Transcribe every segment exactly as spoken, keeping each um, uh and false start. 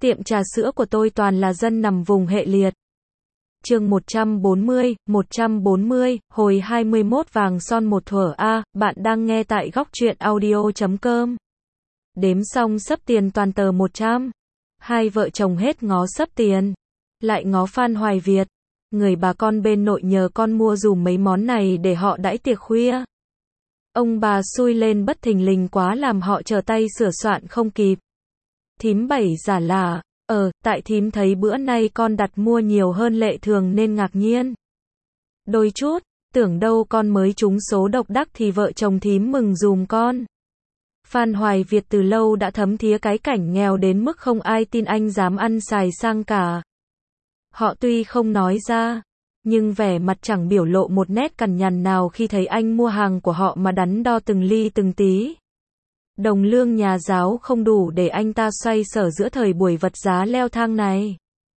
Tiệm trà sữa của tôi toàn là dân nằm vùng hệ liệt. Chương một trăm bốn mươi, một trăm bốn mươi, hồi hai mươi mốt vàng son một thuở A, bạn đang nghe tại góc truyện audio chấm com. Đếm xong xấp tiền toàn tờ một trăm. Hai vợ chồng hết ngó xấp tiền. Lại ngó Phan Hoài Việt. Người bà con bên nội nhờ con mua dùm mấy món này để họ đãi tiệc khuya. Ông bà xui lên bất thình lình quá làm họ trở tay sửa soạn không kịp. Thím Bảy giả là, ờ, tại thím thấy bữa nay con đặt mua nhiều hơn lệ thường nên ngạc nhiên. Đôi chút, tưởng đâu con mới trúng số độc đắc thì vợ chồng thím mừng dùm con. Phan Hoài Việt từ lâu đã thấm thía cái cảnh nghèo đến mức không ai tin anh dám ăn xài sang cả. Họ tuy không nói ra, nhưng vẻ mặt chẳng biểu lộ một nét cằn nhằn nào khi thấy anh mua hàng của họ mà đắn đo từng ly từng tí. Đồng lương nhà giáo không đủ để anh ta xoay sở giữa thời buổi vật giá leo thang này.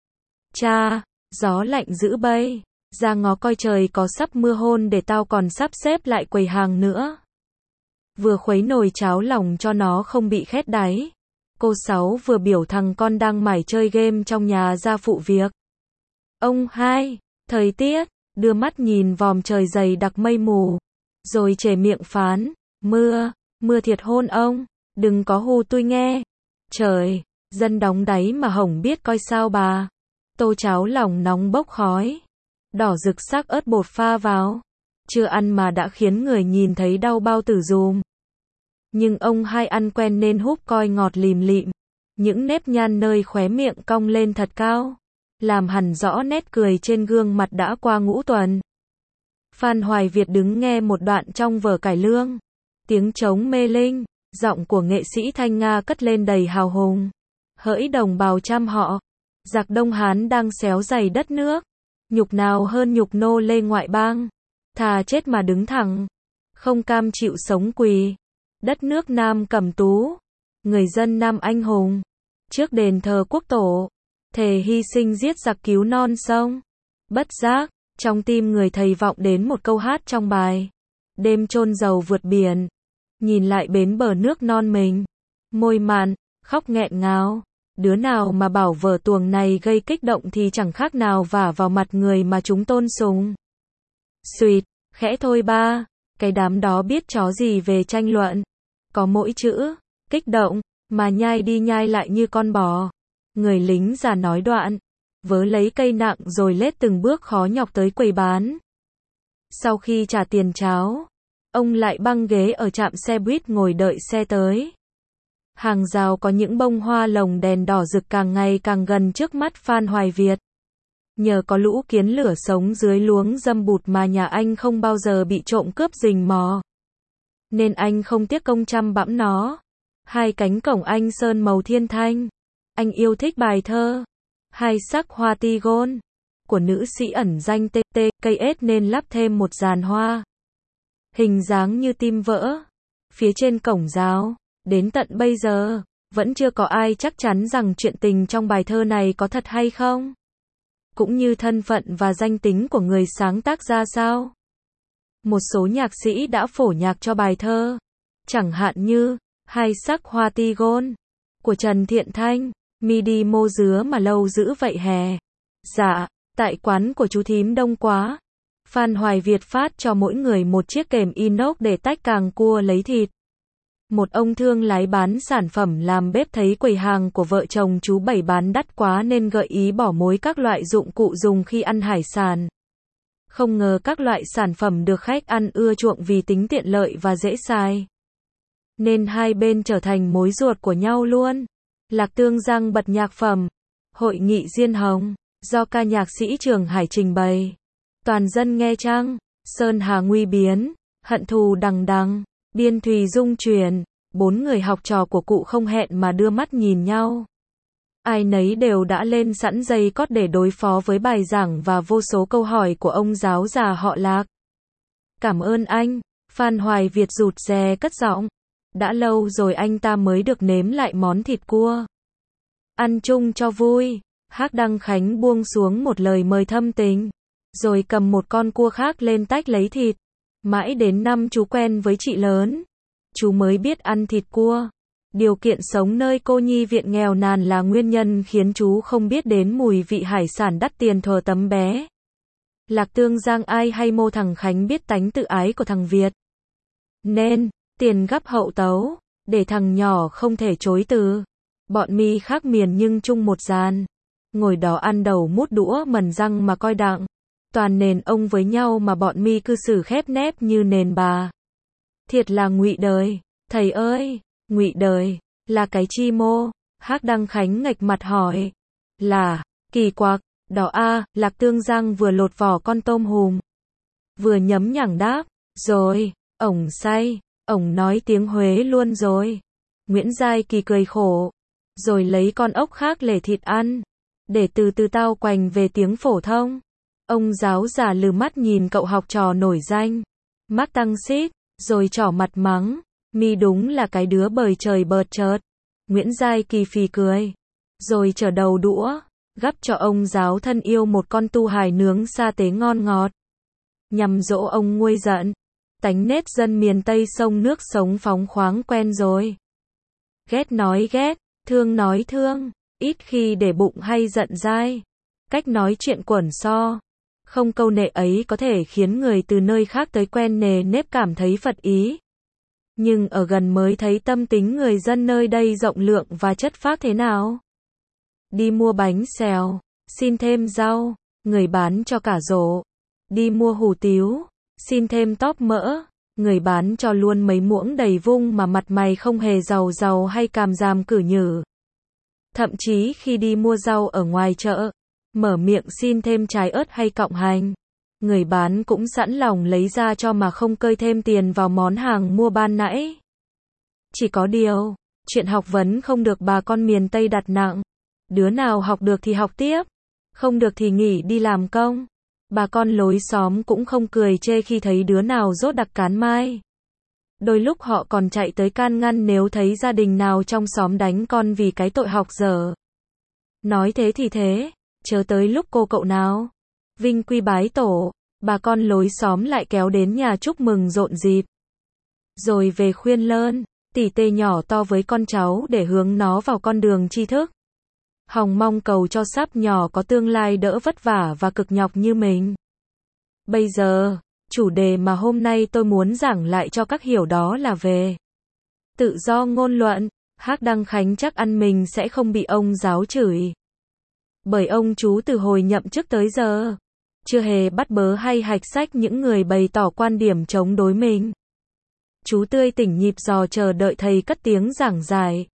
Cha, gió lạnh dữ bay, ra ngó coi trời có sắp mưa hôn để tao còn sắp xếp lại quầy hàng nữa. Vừa khuấy nồi cháo lòng cho nó không bị khét đáy. Cô Sáu vừa biểu thằng con đang mải chơi game trong nhà ra phụ việc. Ông hai, thời tiết, đưa mắt nhìn vòm trời dày đặc mây mù. Rồi chề miệng phán, mưa, mưa thiệt hôn ông, đừng có hù tôi nghe. Trời, dân đóng đáy mà hổng biết coi sao bà. Tô cháo lòng nóng bốc khói. Đỏ rực sắc ớt bột pha vào. Chưa ăn mà đã khiến người nhìn thấy đau bao tử dùm. Nhưng ông hai ăn quen nên húp coi ngọt lìm lịm. Những nếp nhăn nơi khóe miệng cong lên thật cao. Làm hẳn rõ nét cười trên gương mặt đã qua ngũ tuần. Phan Hoài Việt đứng nghe một đoạn trong vở cải lương. Tiếng trống mê linh, giọng của nghệ sĩ Thanh Nga cất lên đầy hào hùng. Hỡi đồng bào trăm họ, giặc Đông Hán đang xéo giày đất nước. Nhục nào hơn nhục nô lê ngoại bang. Thà chết mà đứng thẳng, không cam chịu sống quỳ. Đất nước Nam Cẩm Tú, người dân Nam anh hùng, trước đền thờ quốc tổ, thề hy sinh giết giặc cứu non sông. Bất giác, trong tim người thầy vọng đến một câu hát trong bài. Đêm chôn dầu vượt biển, nhìn lại bến bờ nước non mình, môi mặn, khóc nghẹn ngào. Đứa nào mà bảo vở tuồng này gây kích động thì chẳng khác nào vả vào mặt người mà chúng tôn sùng. Xuyệt, khẽ thôi ba, cái đám đó biết chó gì về tranh luận. Có mỗi chữ, kích động, mà nhai đi nhai lại như con bò. Người lính già nói đoạn, vớ lấy cây nặng rồi lết từng bước khó nhọc tới quầy bán. Sau khi trả tiền cháo, ông lại băng ghế ở trạm xe buýt ngồi đợi xe tới. Hàng rào có những bông hoa lồng đèn đỏ rực càng ngày càng gần trước mắt Phan Hoài Việt. Nhờ có lũ kiến lửa sống dưới luống dâm bụt mà nhà anh không bao giờ bị trộm cướp rình mò. Nên anh không tiếc công chăm bẵm nó. Hai cánh cổng anh sơn màu thiên thanh. Anh yêu thích bài thơ Hai sắc hoa tigon của nữ sĩ ẩn danh tê tê cây ết nên lắp thêm một dàn hoa. Hình dáng như tim vỡ. Phía trên cổng rào, đến tận bây giờ, vẫn chưa có ai chắc chắn rằng chuyện tình trong bài thơ này có thật hay không. Cũng như thân phận và danh tính của người sáng tác ra sao. Một số nhạc sĩ đã phổ nhạc cho bài thơ. Chẳng hạn như, Hai sắc hoa tigon của Trần Thiện Thanh, mi đi mô dứa mà lâu giữ vậy hè. Dạ, tại quán của chú thím đông quá. Phan Hoài Việt phát cho mỗi người một chiếc kềm inox để tách càng cua lấy thịt. Một ông thương lái bán sản phẩm làm bếp thấy quầy hàng của vợ chồng chú Bảy bán đắt quá nên gợi ý bỏ mối các loại dụng cụ dùng khi ăn hải sản. Không ngờ các loại sản phẩm được khách ăn ưa chuộng vì tính tiện lợi và dễ xài. Nên hai bên trở thành mối ruột của nhau luôn. Lạc Tương Giang bật nhạc phẩm Hội nghị Diên Hồng do ca nhạc sĩ Trường Hải trình bày. Toàn dân nghe chăng? Sơn Hà nguy biến, hận thù đằng đằng, biên thùy dung truyền. Bốn người học trò của cụ không hẹn mà đưa mắt nhìn nhau. Ai nấy đều đã lên sẵn dây cót để đối phó với bài giảng và vô số câu hỏi của ông giáo già họ Lạc. Cảm ơn anh, Phan Hoài Việt rụt rè cất giọng. Đã lâu rồi anh ta mới được nếm lại món thịt cua. Ăn chung cho vui. Hác Đăng Khánh buông xuống một lời mời thâm tình. Rồi cầm một con cua khác lên tách lấy thịt. Mãi đến năm chú quen với chị lớn, chú mới biết ăn thịt cua. Điều kiện sống nơi cô nhi viện nghèo nàn là nguyên nhân khiến chú không biết đến mùi vị hải sản đắt tiền thuở tấm bé. Lạc Tương Giang ai hay mô thằng Khánh biết tánh tự ái của thằng Việt. Nên, tiền gấp hậu tấu, để thằng nhỏ không thể chối từ. Bọn mi khác miền nhưng chung một gian. Ngồi đó ăn đầu mút đũa mần răng mà coi đặng. Toàn nền ông với nhau mà bọn mi cư xử khép nép như nền bà. Thiệt là ngụy đời. Thầy ơi, ngụy đời, là cái chi mô? Hác Đăng Khánh nghệch mặt hỏi. Là, kỳ quặc, đó a, Lạc Tương Giang vừa lột vỏ con tôm hùm. Vừa nhấm nhẳng đáp, rồi, ổng say, ổng nói tiếng Huế luôn rồi. Nguyễn Giai Kỳ cười khổ. Rồi lấy con ốc khác lể thịt ăn. Để từ từ tao quành về tiếng phổ thông. Ông giáo già lừ mắt nhìn cậu học trò nổi danh. Mắt tăng xít, rồi trỏ mặt mắng. Mi đúng là cái đứa bời trời bợt chợt. Nguyễn Giai Kỳ phì cười. Rồi trở đầu đũa, gắp cho ông giáo thân yêu một con tu hài nướng sa tế ngon ngọt. Nhằm dỗ ông nguôi giận. Tánh nết dân miền Tây sông nước sống phóng khoáng quen rồi. Ghét nói ghét, thương nói thương, ít khi để bụng hay giận dai. Cách nói chuyện quẩn so. Không câu nệ ấy có thể khiến người từ nơi khác tới quen nề nếp cảm thấy phật ý. Nhưng ở gần mới thấy tâm tính người dân nơi đây rộng lượng và chất phác thế nào. Đi mua bánh xèo, xin thêm rau, người bán cho cả rổ. Đi mua hủ tiếu, xin thêm tóp mỡ, người bán cho luôn mấy muỗng đầy vung mà mặt mày không hề giàu giàu hay càm ràm cử nhử. Thậm chí khi đi mua rau ở ngoài chợ, mở miệng xin thêm trái ớt hay cọng hành, người bán cũng sẵn lòng lấy ra cho mà không cơi thêm tiền vào món hàng mua ban nãy. Chỉ có điều, chuyện học vấn không được bà con miền Tây đặt nặng. Đứa nào học được thì học tiếp, không được thì nghỉ đi làm công. Bà con lối xóm cũng không cười chê khi thấy đứa nào dốt đặc cán mai. Đôi lúc họ còn chạy tới can ngăn nếu thấy gia đình nào trong xóm đánh con vì cái tội học dở. Nói thế thì thế, chớ tới lúc cô cậu nào vinh quy bái tổ, bà con lối xóm lại kéo đến nhà chúc mừng rộn rịp. Rồi về khuyên lơn, tỉ tê nhỏ to với con cháu để hướng nó vào con đường tri thức. Hòng mong cầu cho sắp nhỏ có tương lai đỡ vất vả và cực nhọc như mình. Bây giờ, chủ đề mà hôm nay tôi muốn giảng lại cho các hiểu đó là về tự do ngôn luận. Hác Đăng Khánh chắc ăn mình sẽ không bị ông giáo chửi. Bởi ông chú từ hồi nhậm chức tới giờ, chưa hề bắt bớ hay hạch sách những người bày tỏ quan điểm chống đối mình. Chú tươi tỉnh nhịp giò chờ đợi thầy cất tiếng giảng giải.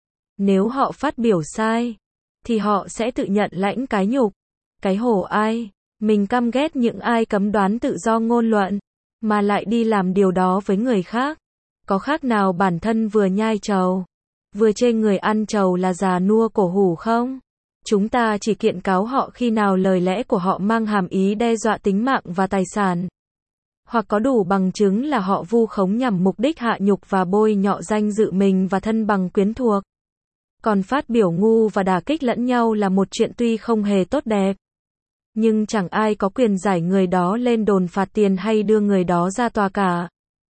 Nếu họ phát biểu sai, thì họ sẽ tự nhận lãnh cái nhục. Cái hổ ai, mình căm ghét những ai cấm đoán tự do ngôn luận, mà lại đi làm điều đó với người khác. Có khác nào bản thân vừa nhai trầu, vừa chê người ăn trầu là già nua cổ hủ không? Chúng ta chỉ kiện cáo họ khi nào lời lẽ của họ mang hàm ý đe dọa tính mạng và tài sản. Hoặc có đủ bằng chứng là họ vu khống nhằm mục đích hạ nhục và bôi nhọ danh dự mình và thân bằng quyến thuộc. Còn phát biểu ngu và đả kích lẫn nhau là một chuyện tuy không hề tốt đẹp. Nhưng chẳng ai có quyền giải người đó lên đồn phạt tiền hay đưa người đó ra tòa cả.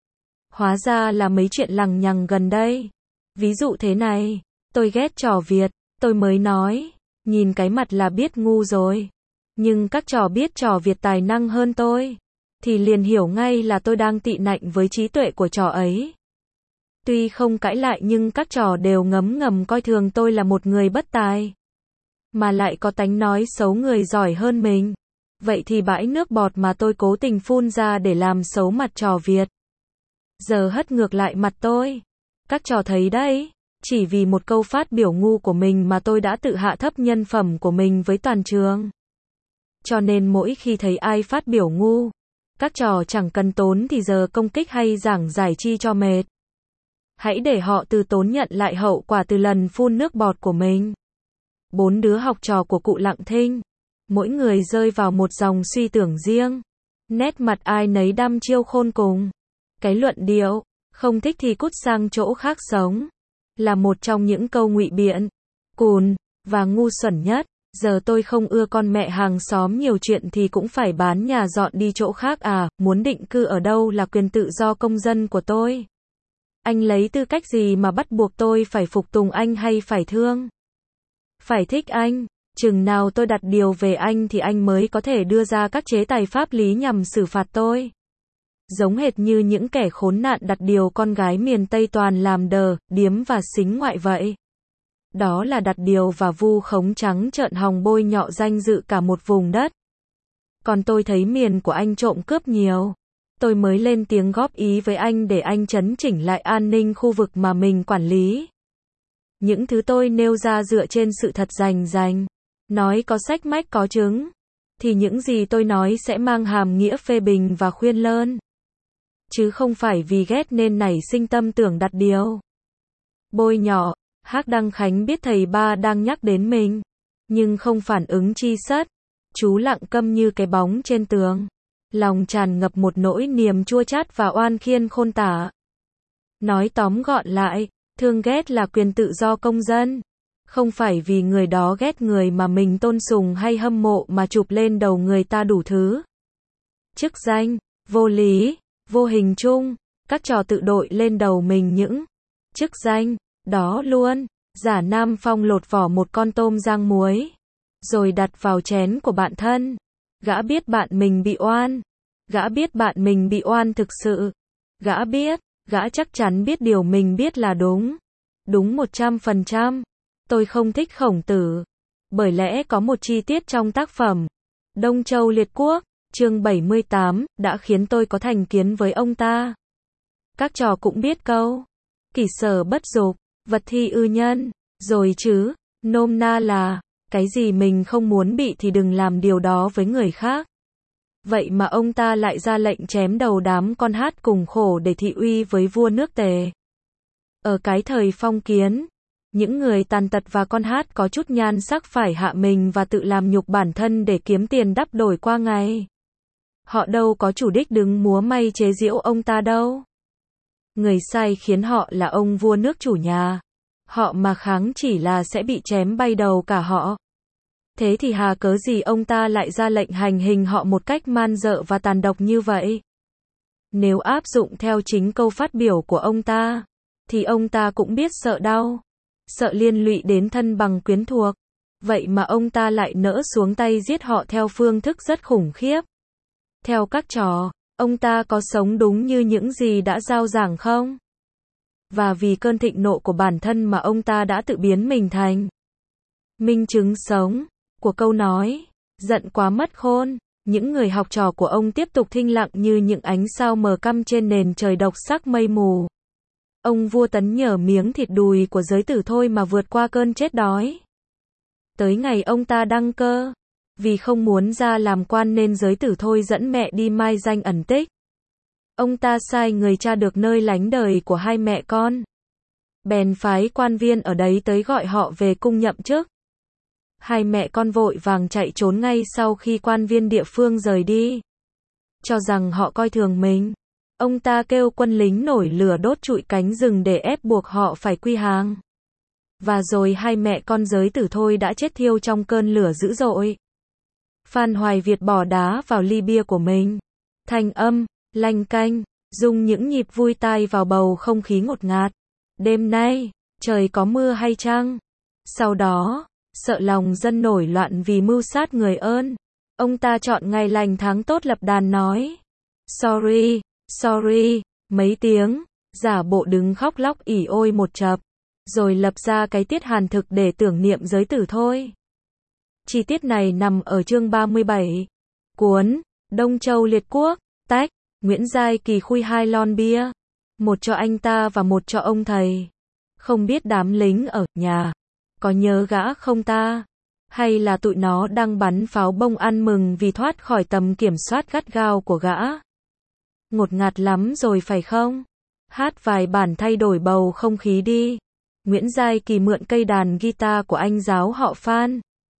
Hóa ra là mấy chuyện lằng nhằng gần đây. Ví dụ thế này, tôi ghét trò Việt, tôi mới nói, nhìn cái mặt là biết ngu rồi. Nhưng các trò biết trò Việt tài năng hơn tôi, thì liền hiểu ngay là tôi đang tị nạnh với trí tuệ của trò ấy. Tuy không cãi lại nhưng các trò đều ngấm ngầm coi thường tôi là một người bất tài, mà lại có tánh nói xấu người giỏi hơn mình. Vậy thì bãi nước bọt mà tôi cố tình phun ra để làm xấu mặt trò Việt, giờ hất ngược lại mặt tôi. Các trò thấy đấy, chỉ vì một câu phát biểu ngu của mình mà tôi đã tự hạ thấp nhân phẩm của mình với toàn trường. Cho nên mỗi khi thấy ai phát biểu ngu, các trò chẳng cần tốn thì giờ công kích hay giảng giải chi cho mệt. Hãy để họ từ tốn nhận lại hậu quả từ lần phun nước bọt của mình. Bốn đứa học trò của cụ Lặng Thinh, mỗi người rơi vào một dòng suy tưởng riêng. Nét mặt ai nấy đăm chiêu khôn cùng. Cái luận điệu, không thích thì cút sang chỗ khác sống, là một trong những câu ngụy biện, cùn, và ngu xuẩn nhất. Giờ tôi không ưa con mẹ hàng xóm nhiều chuyện thì cũng phải bán nhà dọn đi chỗ khác à, muốn định cư ở đâu là quyền tự do công dân của tôi. Anh lấy tư cách gì mà bắt buộc tôi phải phục tùng anh hay phải thương? Phải thích anh? Chừng nào tôi đặt điều về anh thì anh mới có thể đưa ra các chế tài pháp lý nhằm xử phạt tôi. Giống hệt như những kẻ khốn nạn đặt điều con gái miền Tây toàn làm đờ, điếm và xính ngoại vậy. Đó là đặt điều và vu khống trắng trợn hòng bôi nhọ danh dự cả một vùng đất. Còn tôi thấy miền của anh trộm cướp nhiều. Tôi mới lên tiếng góp ý với anh để anh chấn chỉnh lại an ninh khu vực mà mình quản lý. Những thứ tôi nêu ra dựa trên sự thật rành rành. Nói có sách mách có chứng. Thì những gì tôi nói sẽ mang hàm nghĩa phê bình và khuyên lơn. Chứ không phải vì ghét nên nảy sinh tâm tưởng đặt điều. Bôi nhọ. Hắc Đăng Khánh biết thầy ba đang nhắc đến mình. Nhưng không phản ứng chi sất. Chú lặng câm như cái bóng trên tường. Lòng tràn ngập một nỗi niềm chua chát và oan khiên khôn tả. Nói tóm gọn lại, thương ghét là quyền tự do công dân. Không phải vì người đó ghét người mà mình tôn sùng hay hâm mộ mà chụp lên đầu người ta đủ thứ. Chức danh, vô lý, vô hình chung, các trò tự đội lên đầu mình những chức danh, đó luôn. Giả Nam Phong lột vỏ một con tôm rang muối, rồi đặt vào chén của bạn thân. Gã biết bạn mình bị oan. Gã biết bạn mình bị oan thực sự. Gã biết, gã chắc chắn biết điều mình biết là đúng. Đúng một trăm phần trăm. Tôi không thích Khổng Tử. Bởi lẽ có một chi tiết trong tác phẩm Đông Châu Liệt Quốc, chương bảy mươi tám, đã khiến tôi có thành kiến với ông ta. Các trò cũng biết câu kỷ sở bất dục, vật thi ư nhân, rồi chứ, nôm na là, cái gì mình không muốn bị thì đừng làm điều đó với người khác. Vậy mà ông ta lại ra lệnh chém đầu đám con hát cùng khổ để thị uy với vua nước Tề. Ở cái thời phong kiến, những người tàn tật và con hát có chút nhan sắc phải hạ mình và tự làm nhục bản thân để kiếm tiền đắp đổi qua ngày. Họ đâu có chủ đích đứng múa may chế giễu ông ta đâu. Người sai khiến họ là ông vua nước chủ nhà. Họ mà kháng chỉ là sẽ bị chém bay đầu cả họ. Thế thì hà cớ gì ông ta lại ra lệnh hành hình họ một cách man dợ và tàn độc như vậy? Nếu áp dụng theo chính câu phát biểu của ông ta, thì ông ta cũng biết sợ đau, sợ liên lụy đến thân bằng quyến thuộc. Vậy mà ông ta lại nỡ xuống tay giết họ theo phương thức rất khủng khiếp. Theo các trò, ông ta có sống đúng như những gì đã giao giảng không? Và vì cơn thịnh nộ của bản thân mà ông ta đã tự biến mình thành minh chứng sống của câu nói giận quá mất khôn. Những người học trò của ông tiếp tục thinh lặng như những ánh sao mờ căm trên nền trời độc sắc mây mù. Ông vua Tấn nhờ miếng thịt đùi của giới tử thôi mà vượt qua cơn chết đói. Tới ngày ông ta đăng cơ, vì không muốn ra làm quan nên giới tử thôi dẫn mẹ đi mai danh ẩn tích. Ông ta sai người tra được nơi lánh đời của hai mẹ con. Bèn phái quan viên ở đấy tới gọi họ về cung nhậm chức. Hai mẹ con vội vàng chạy trốn ngay sau khi quan viên địa phương rời đi. Cho rằng họ coi thường mình. Ông ta kêu quân lính nổi lửa đốt trụi cánh rừng để ép buộc họ phải quy hàng. Và rồi hai mẹ con giới tử thôi đã chết thiêu trong cơn lửa dữ dội. Phan Hoài Việt bỏ đá vào ly bia của mình. Thanh âm, lanh canh, dùng những nhịp vui tai vào bầu không khí ngột ngạt. Đêm nay, trời có mưa hay chăng? Sau đó, sợ lòng dân nổi loạn vì mưu sát người ơn. Ông ta chọn ngày lành tháng tốt lập đàn nói. Sorry, sorry, mấy tiếng, giả bộ đứng khóc lóc ỉ ôi một chập. Rồi lập ra cái tiết hàn thực để tưởng niệm giới tử thôi. Chi tiết này nằm ở chương ba mươi bảy. Cuốn Đông Châu Liệt Quốc. Tách. Nguyễn Giai Kỳ khui hai lon bia. Một cho anh ta và một cho ông thầy. Không biết đám lính ở nhà có nhớ gã không ta? Hay là tụi nó đang bắn pháo bông ăn mừng vì thoát khỏi tầm kiểm soát gắt gao của gã? Ngột ngạt lắm rồi phải không? Hát vài bản thay đổi bầu không khí đi. Nguyễn Giai Kỳ mượn cây đàn guitar của anh giáo họ Phan.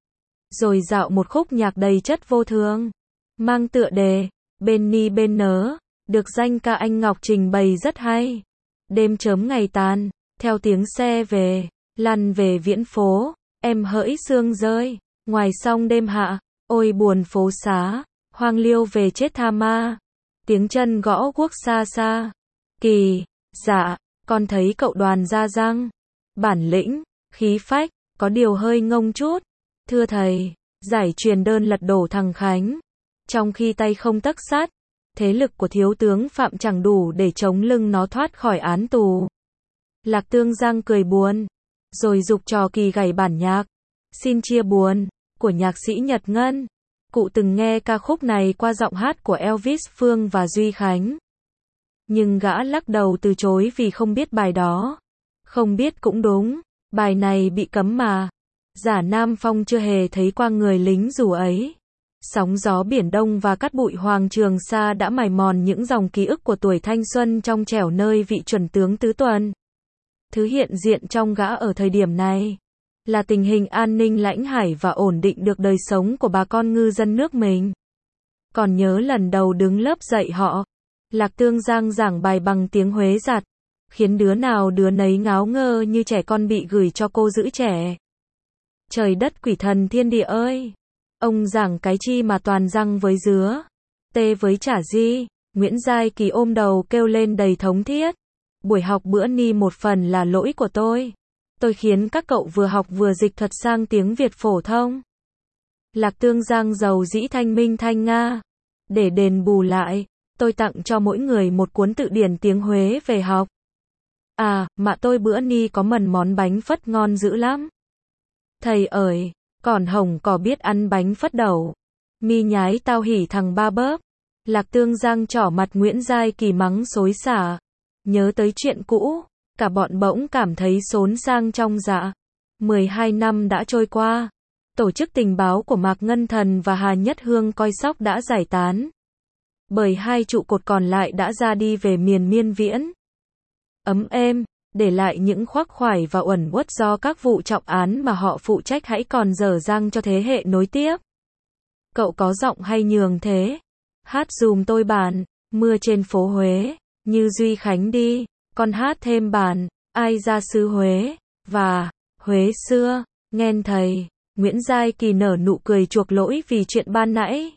Rồi dạo một khúc nhạc đầy chất vô thường. Mang tựa đề Bên Ni Bên Nớ. Được danh ca anh Ngọc trình bày rất hay. Đêm chớm ngày tàn, theo tiếng xe về, lăn về viễn phố, em hỡi sương rơi, ngoài sông đêm hạ, ôi buồn phố xá, hoang liêu về chết tha ma. Tiếng chân gõ guốc xa xa. Kỳ, dạ, Con thấy cậu Đoàn ra răng, bản lĩnh, khí phách, có điều hơi ngông chút. Thưa thầy, giải truyền đơn lật đổ thằng Khánh. Trong khi tay không tấc sắt, thế lực của thiếu tướng Phạm chẳng đủ để chống lưng nó thoát khỏi án tù. Lạc Tương Giang cười buồn, rồi giục trò Kỳ gảy bản nhạc Xin chia buồn của nhạc sĩ Nhật Ngân. Cụ từng nghe ca khúc này qua giọng hát của Elvis Phương và Duy Khánh. Nhưng gã lắc đầu từ chối vì không biết bài đó. Không biết cũng đúng, bài này bị cấm mà. Giả Nam Phong chưa hề thấy qua người lính dù ấy. Sóng gió Biển Đông và cát bụi Hoàng Trường Sa đã mài mòn những dòng ký ức của tuổi thanh xuân trong trẻo nơi vị chuẩn tướng Tứ Tuần. Thứ hiện diện trong gã ở thời điểm này là tình hình an ninh lãnh hải và ổn định được đời sống của bà con ngư dân nước mình. Còn nhớ lần đầu đứng lớp dạy họ, Lạc Tương Giang giảng bài bằng tiếng Huế giặt, khiến đứa nào đứa nấy ngáo ngơ như trẻ con bị gửi cho cô giữ trẻ. Trời đất quỷ thần thiên địa ơi! Ông giảng cái chi mà toàn răng với dứa, tê với chả di. Nguyễn Giai Kỳ ôm đầu kêu lên đầy thống thiết. Buổi học bữa ni một phần là lỗi của tôi. Tôi khiến các cậu vừa học vừa dịch thuật sang tiếng Việt phổ thông. Lạc Tương Giang giàu dĩ thanh minh thanh Nga. Để đền bù lại, tôi tặng cho mỗi người một cuốn tự điển tiếng Huế về học. À, mà tôi bữa ni có mần món bánh phất ngon dữ lắm. Thầy ơi, còn Hồng có biết ăn bánh phất đậu. Mi nhái tao hỉ thằng ba bớp. Lạc Tương Giang trỏ mặt Nguyễn Giai Kỳ mắng xối xả. Nhớ tới chuyện cũ, cả bọn bỗng cảm thấy xốn sang trong dạ. mười hai năm đã trôi qua. Tổ chức tình báo của Mạc Ngân Thần và Hà Nhất Hương coi sóc đã giải tán. Bởi hai trụ cột còn lại đã ra đi về miền miên viễn. Ấm êm, để lại những khoác khoải và uẩn uất do các vụ trọng án mà họ phụ trách hãy còn dở dang cho thế hệ nối tiếp. Cậu có giọng hay nhường thế? Hát dùm tôi bản, mưa trên phố Huế, như Duy Khánh đi, con hát thêm bản, ai ra xứ Huế, và, Huế xưa, nghen thầy. Nguyễn Giai Kỳ nở nụ cười chuộc lỗi vì chuyện ban nãy.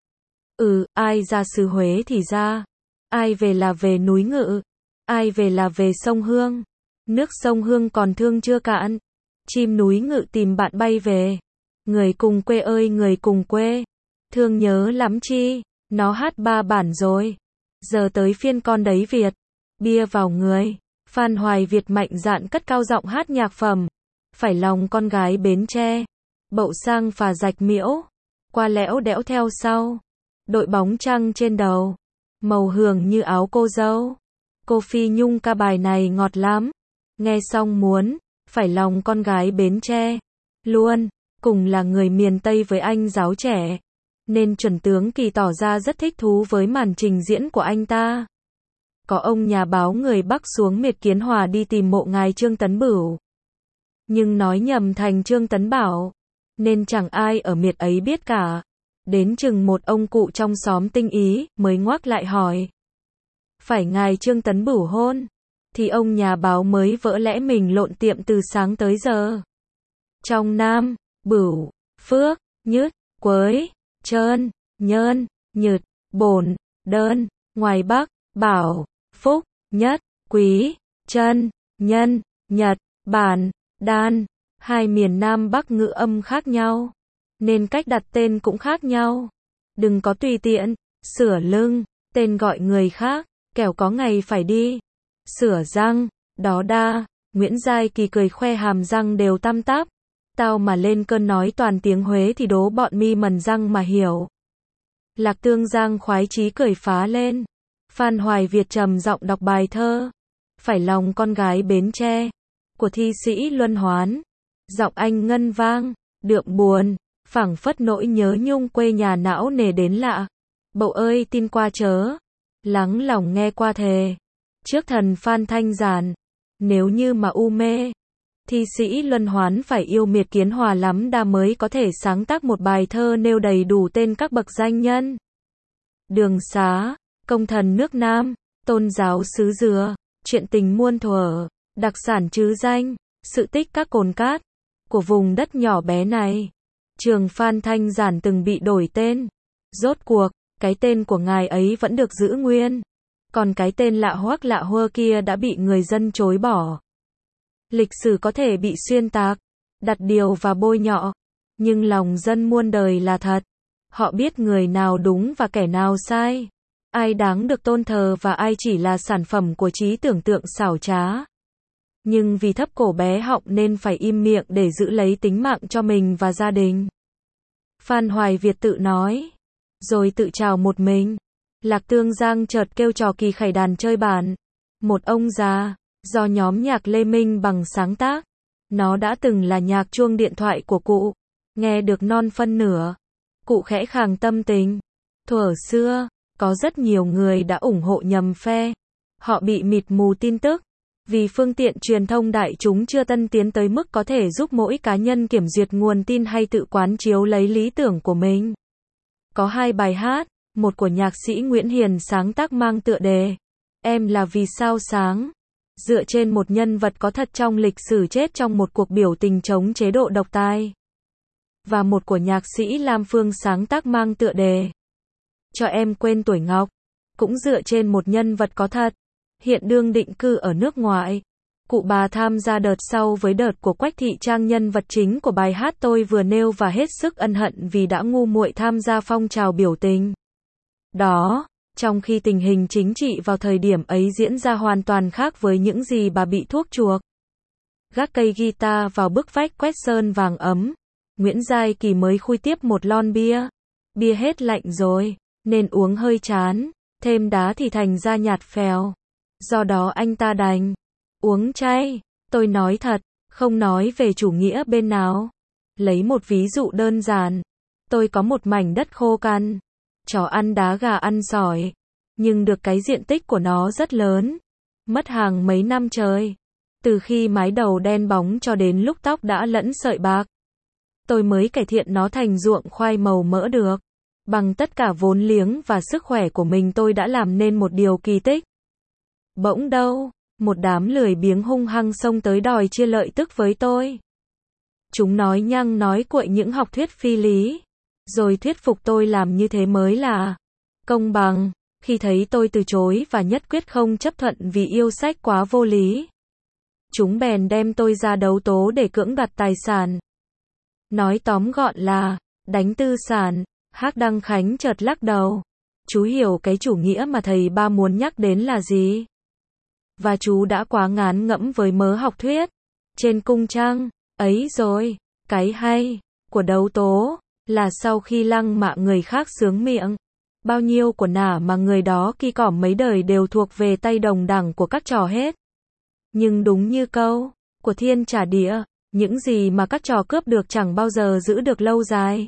Ừ, ai ra xứ Huế thì ra. Ai về là về núi Ngự. Ai về là về sông Hương. Nước sông Hương còn thương chưa cạn. Chim núi Ngự tìm bạn bay về. Người cùng quê ơi người cùng quê. Thương nhớ lắm chi. Nó hát ba bản rồi. Giờ tới phiên con đấy Việt. Bia vào người. Phan Hoài Việt mạnh dạn cất cao giọng hát nhạc phẩm. Phải lòng con gái Bến Tre. Bậu sang phà rạch miễu. Qua lẽo đẽo theo sau. Đội bóng trăng trên đầu. Màu hường như áo cô dâu. Cô Phi Nhung ca bài này ngọt lắm. Nghe xong muốn. Phải lòng con gái Bến Tre. Luôn. Cùng là người miền Tây với anh giáo trẻ. Nên chuẩn tướng Kỳ tỏ ra rất thích thú với màn trình diễn của anh ta. Có ông nhà báo người Bắc xuống miệt Kiến Hòa đi tìm mộ ngài Trương Tấn Bửu. Nhưng nói nhầm thành Trương Tấn Bảo. Nên chẳng ai ở miệt ấy biết cả. Đến chừng một ông cụ trong xóm tinh ý, mới ngoác lại hỏi. Phải ngài Trương Tấn Bửu hôn? Thì ông nhà báo mới vỡ lẽ mình lộn tiệm từ sáng tới giờ. Trong Nam, Bửu, Phước, Nhứt, Quới, Trơn, Nhơn, Nhật, Bổn, Đơn, ngoài Bắc, Bảo, Phúc, Nhất, Quý, Trân, Nhân, Nhật, Bản, Đan. Hai miền Nam Bắc ngữ âm khác nhau, nên cách đặt tên cũng khác nhau. Đừng có tùy tiện, sửa lưng, tên gọi người khác, kẻo có ngày phải đi. Sửa răng, đó đa. Nguyễn Giai Kỳ cười khoe hàm răng đều tăm tắp. Tao mà lên cơn nói toàn tiếng Huế thì đố bọn mi mần răng mà hiểu. Lạc Tương Giang khoái chí cười phá lên. Phan Hoài Việt trầm giọng đọc bài thơ. Phải lòng con gái Bến Tre. Của thi sĩ Luân Hoán. Giọng anh ngân vang, đượm buồn, phảng phất nỗi nhớ nhung quê nhà não nề đến lạ. Bậu ơi tin qua chớ, lắng lòng nghe qua thề. Trước thần Phan Thanh Giản, nếu như mà u mê, thi sĩ Luân Hoán phải yêu miệt Kiến Hòa lắm đa mới có thể sáng tác một bài thơ nêu đầy đủ tên các bậc danh nhân. Đường xá, công thần nước Nam, tôn giáo xứ Dừa, chuyện tình muôn thuở, đặc sản trứ danh, sự tích các cồn cát của vùng đất nhỏ bé này. Trường Phan Thanh Giản từng bị đổi tên. Rốt cuộc, cái tên của ngài ấy vẫn được giữ nguyên. Còn cái tên lạ hoắc lạ hơ kia đã bị người dân chối bỏ. Lịch sử có thể bị xuyên tạc, đặt điều và bôi nhọ, nhưng lòng dân muôn đời là thật. Họ biết người nào đúng và kẻ nào sai, ai đáng được tôn thờ và ai chỉ là sản phẩm của trí tưởng tượng xảo trá. Nhưng vì thấp cổ bé họng nên phải im miệng để giữ lấy tính mạng cho mình và gia đình. Phan Hoài Việt tự nói, rồi tự chào một mình. Lạc Tương Giang chợt kêu trò kỳ khải đàn chơi bản. Một ông già, do nhóm nhạc Lê Minh Bằng sáng tác. Nó đã từng là nhạc chuông điện thoại của cụ. Nghe được non phân nửa. Cụ khẽ khàng tâm tình. Thuở xưa, có rất nhiều người đã ủng hộ nhầm phe. Họ bị mịt mù tin tức. Vì phương tiện truyền thông đại chúng chưa tân tiến tới mức có thể giúp mỗi cá nhân kiểm duyệt nguồn tin hay tự quán chiếu lấy lý tưởng của mình. Có hai bài hát, một của nhạc sĩ Nguyễn Hiền sáng tác mang tựa đề Em là vì sao sáng, dựa trên một nhân vật có thật trong lịch sử chết trong một cuộc biểu tình chống chế độ độc tài. Và một của nhạc sĩ Lam Phương sáng tác mang tựa đề Cho em quên tuổi ngọc, cũng dựa trên một nhân vật có thật, hiện đương định cư ở nước ngoài. Cụ bà tham gia đợt sau với đợt của Quách Thị Trang, nhân vật chính của bài hát tôi vừa nêu, và hết sức ân hận vì đã ngu muội tham gia phong trào biểu tình đó, trong khi tình hình chính trị vào thời điểm ấy diễn ra hoàn toàn khác với những gì bà bị thuốc chuộc. Gác cây guitar vào bức vách quét sơn vàng ấm, Nguyễn Giai Kỳ mới khui tiếp một lon bia. Bia hết lạnh rồi, nên uống hơi chán, thêm đá thì thành ra nhạt phèo. Do đó anh ta đành uống chay. Tôi nói thật, không nói về chủ nghĩa bên nào. Lấy một ví dụ đơn giản. Tôi có một mảnh đất khô cằn. Chó ăn đá, gà ăn sỏi. Nhưng được cái diện tích của nó rất lớn. Mất hàng mấy năm trời. Từ khi mái đầu đen bóng cho đến lúc tóc đã lẫn sợi bạc. Tôi mới cải thiện nó thành ruộng khoai màu mỡ được. Bằng tất cả vốn liếng và sức khỏe của mình tôi đã làm nên một điều kỳ tích. Bỗng đâu, một đám lười biếng hung hăng xông tới đòi chia lợi tức với tôi. Chúng nói nhăng nói cuội những học thuyết phi lý, rồi thuyết phục tôi làm như thế mới là công bằng. Khi thấy tôi từ chối và nhất quyết không chấp thuận vì yêu sách quá vô lý, chúng bèn đem tôi ra đấu tố để cưỡng đoạt tài sản. Nói tóm gọn là đánh tư sản. Hác Đăng Khánh chợt lắc đầu. Chú hiểu cái chủ nghĩa mà thầy ba muốn nhắc đến là gì? Và chú đã quá ngán ngẫm với mớ học thuyết trên cung trăng ấy rồi. Cái hay của đấu tố là sau khi lăng mạ người khác sướng miệng, bao nhiêu của nả mà người đó kỳ cỏm mấy đời đều thuộc về tay đồng đẳng của các trò hết. Nhưng đúng như câu của Thiên Trả Địa, những gì mà các trò cướp được chẳng bao giờ giữ được lâu dài.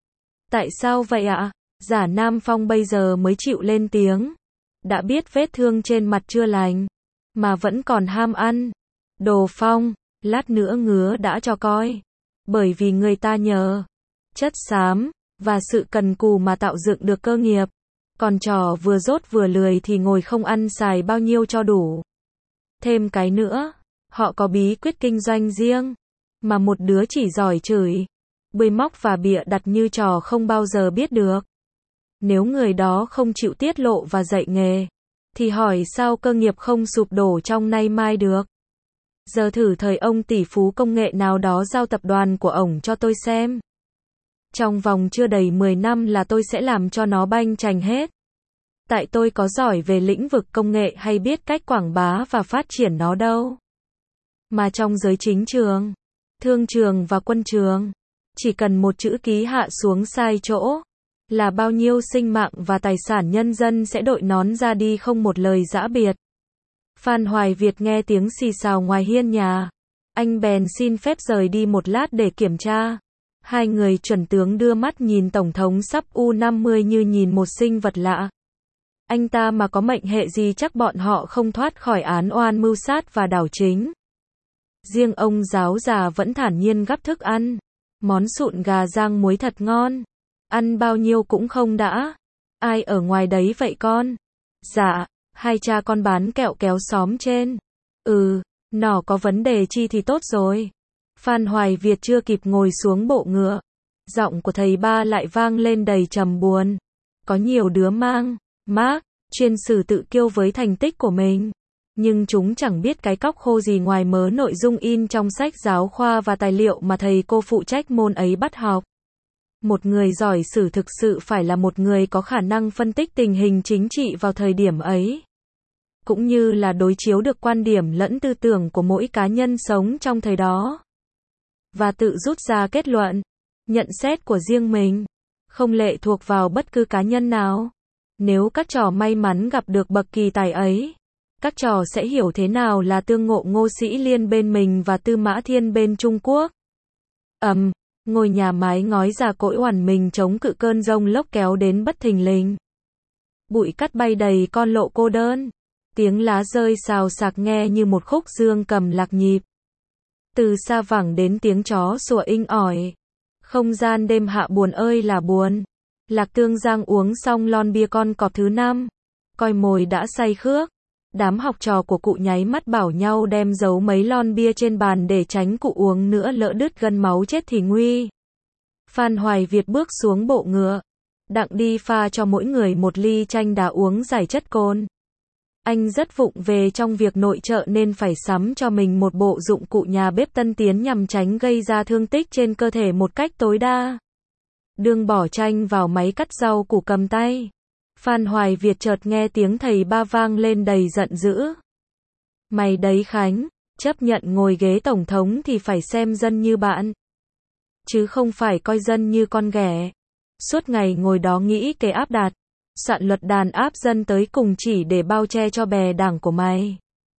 Tại sao vậy ạ? À? Giả Nam Phong bây giờ mới chịu lên tiếng. Đã biết vết thương trên mặt chưa lành, mà vẫn còn ham ăn. Đồ Phong, lát nữa ngứa đã cho coi. Bởi vì người ta nhờ chất xám và sự cần cù mà tạo dựng được cơ nghiệp. Còn trò vừa dốt vừa lười thì ngồi không ăn xài bao nhiêu cho đủ. Thêm cái nữa, họ có bí quyết kinh doanh riêng, mà một đứa chỉ giỏi chửi, bươi móc và bịa đặt như trò không bao giờ biết được. Nếu người đó không chịu tiết lộ và dạy nghề, thì hỏi sao cơ nghiệp không sụp đổ trong nay mai được. Giờ thử thời ông tỷ phú công nghệ nào đó giao tập đoàn của ổng cho tôi xem. Trong vòng chưa đầy mười năm là tôi sẽ làm cho nó banh chành hết. Tại tôi có giỏi về lĩnh vực công nghệ hay biết cách quảng bá và phát triển nó đâu. Mà trong giới chính trường, thương trường và quân trường, chỉ cần một chữ ký hạ xuống sai chỗ, là bao nhiêu sinh mạng và tài sản nhân dân sẽ đội nón ra đi không một lời giã biệt. Phan Hoài Việt nghe tiếng xì xào ngoài hiên nhà. Anh bèn xin phép rời đi một lát để kiểm tra. Hai người chuẩn tướng đưa mắt nhìn Tổng thống sắp U năm mươi như nhìn một sinh vật lạ. Anh ta mà có mệnh hệ gì chắc bọn họ không thoát khỏi án oan mưu sát và đảo chính. Riêng ông giáo già vẫn thản nhiên gắp thức ăn. Món sụn gà rang muối thật ngon. Ăn bao nhiêu cũng không đã. Ai ở ngoài đấy vậy con? Dạ, hai cha con bán kẹo kéo xóm trên. Ừ, nó có vấn đề chi thì tốt rồi. Phan Hoài Việt chưa kịp ngồi xuống bộ ngựa, giọng của thầy ba lại vang lên đầy trầm buồn. Có nhiều đứa mang mác chuyên xử tự kiêu với thành tích của mình. Nhưng chúng chẳng biết cái cóc khô gì ngoài mớ nội dung in trong sách giáo khoa và tài liệu mà thầy cô phụ trách môn ấy bắt học. Một người giỏi sử thực sự phải là một người có khả năng phân tích tình hình chính trị vào thời điểm ấy, cũng như là đối chiếu được quan điểm lẫn tư tưởng của mỗi cá nhân sống trong thời đó, và tự rút ra kết luận, nhận xét của riêng mình, không lệ thuộc vào bất cứ cá nhân nào. Nếu các trò may mắn gặp được bậc kỳ tài ấy, các trò sẽ hiểu thế nào là tương ngộ Ngô Sĩ Liên bên mình và Tư Mã Thiên bên Trung Quốc. Ầm, um, ngôi nhà mái ngói già cỗi oằn mình chống cự cơn giông lốc kéo đến bất thình lình. Bụi cát bay đầy con lộ cô đơn. Tiếng lá rơi xào xạc nghe như một khúc dương cầm lạc nhịp. Từ xa vẳng đến tiếng chó sủa inh ỏi. Không gian đêm hạ buồn ơi là buồn. Lạc Tương Giang uống xong lon bia con cọp thứ năm. Coi mồi đã say khước. Đám học trò của cụ nháy mắt bảo nhau đem giấu mấy lon bia trên bàn để tránh cụ uống nữa lỡ đứt gân máu chết thì nguy. Phan Hoài Việt bước xuống bộ ngựa. Đặng đi pha cho mỗi người một ly chanh đá uống giải chất cồn. Anh rất vụng về trong việc nội trợ nên phải sắm cho mình một bộ dụng cụ nhà bếp tân tiến nhằm tránh gây ra thương tích trên cơ thể một cách tối đa. Đương bỏ chanh vào máy cắt rau củ cầm tay. Phan Hoài Việt chợt nghe tiếng thầy ba vang lên đầy giận dữ. Mày đấy Khánh, chấp nhận ngồi ghế tổng thống thì phải xem dân như bạn, chứ không phải coi dân như con ghẻ. Suốt ngày ngồi đó nghĩ kế áp đặt, soạn luật đàn áp dân tới cùng chỉ để bao che cho bè đảng của mày.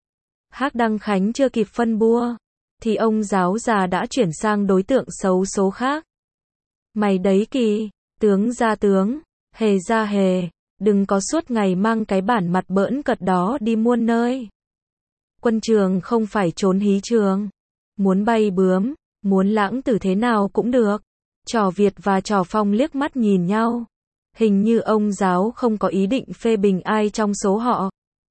Hắc Đăng Khánh chưa kịp phân bua, thì ông giáo già đã chuyển sang đối tượng xấu số khác. Mày đấy Kỳ, tướng ra tướng, hề ra hề, đừng có suốt ngày mang cái bản mặt bỡn cợt đó đi muôn nơi. Quân trường không phải trốn hí trường. Muốn bay bướm, muốn lãng tử thế nào cũng được. Trò Việt và trò Phong liếc mắt nhìn nhau. Hình như ông giáo không có ý định phê bình ai trong số họ.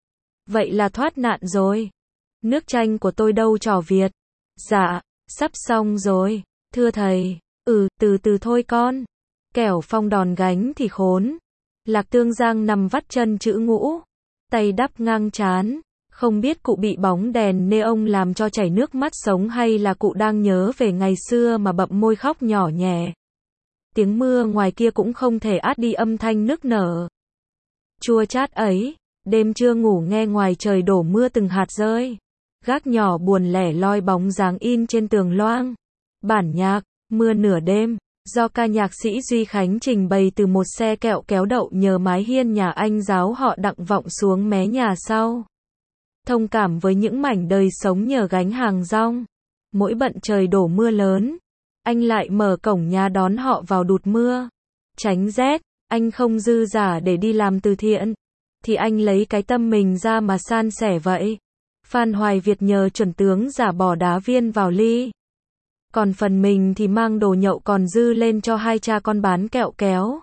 Vậy là thoát nạn rồi. Nước chanh của tôi đâu trò Việt? Dạ, sắp xong rồi. Thưa thầy, ừ, từ từ thôi con. Kẻo Phong đòn gánh thì khốn. Lạc Tương Giang nằm vắt chân chữ ngũ, tay đắp ngang trán. Không biết cụ bị bóng đèn neon làm cho chảy nước mắt sống hay là cụ đang nhớ về ngày xưa mà bậm môi khóc nhỏ nhẹ. Tiếng mưa ngoài kia cũng không thể át đi âm thanh nức nở chua chát ấy. Đêm chưa ngủ nghe ngoài trời đổ mưa từng hạt rơi. Gác nhỏ buồn lẻ loi bóng dáng in trên tường loang. Bản nhạc, Mưa nửa đêm, do ca nhạc sĩ Duy Khánh trình bày từ một xe kẹo kéo đậu nhờ mái hiên nhà anh giáo họ Đặng vọng xuống mé nhà sau. Thông cảm với những mảnh đời sống nhờ gánh hàng rong. Mỗi bận trời đổ mưa lớn, anh lại mở cổng nhà đón họ vào đụt mưa. Tránh rét, anh không dư giả để đi làm từ thiện, thì anh lấy cái tâm mình ra mà san sẻ vậy. Phan Hoài Việt nhờ chuẩn tướng giả bỏ đá viên vào ly. Còn phần mình thì mang đồ nhậu còn dư lên cho hai cha con bán kẹo kéo.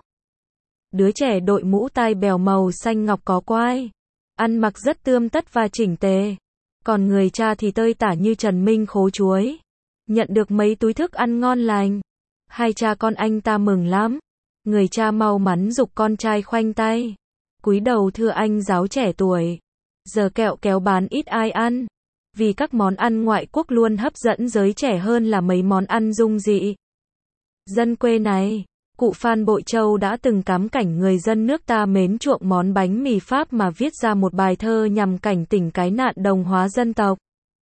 Đứa trẻ đội mũ tai bèo màu xanh ngọc có quai, ăn mặc rất tươm tất và chỉnh tề. Còn người cha thì tơi tả như Trần Minh khố chuối, nhận được mấy túi thức ăn ngon lành. Hai cha con anh ta mừng lắm. Người cha mau mắn giục con trai khoanh tay, cúi đầu thưa anh giáo trẻ tuổi. Giờ kẹo kéo bán ít ai ăn, vì các món ăn ngoại quốc luôn hấp dẫn giới trẻ hơn là mấy món ăn dung dị. Dân quê này, cụ Phan Bội Châu đã từng cám cảnh người dân nước ta mến chuộng món bánh mì Pháp mà viết ra một bài thơ nhằm cảnh tỉnh cái nạn đồng hóa dân tộc.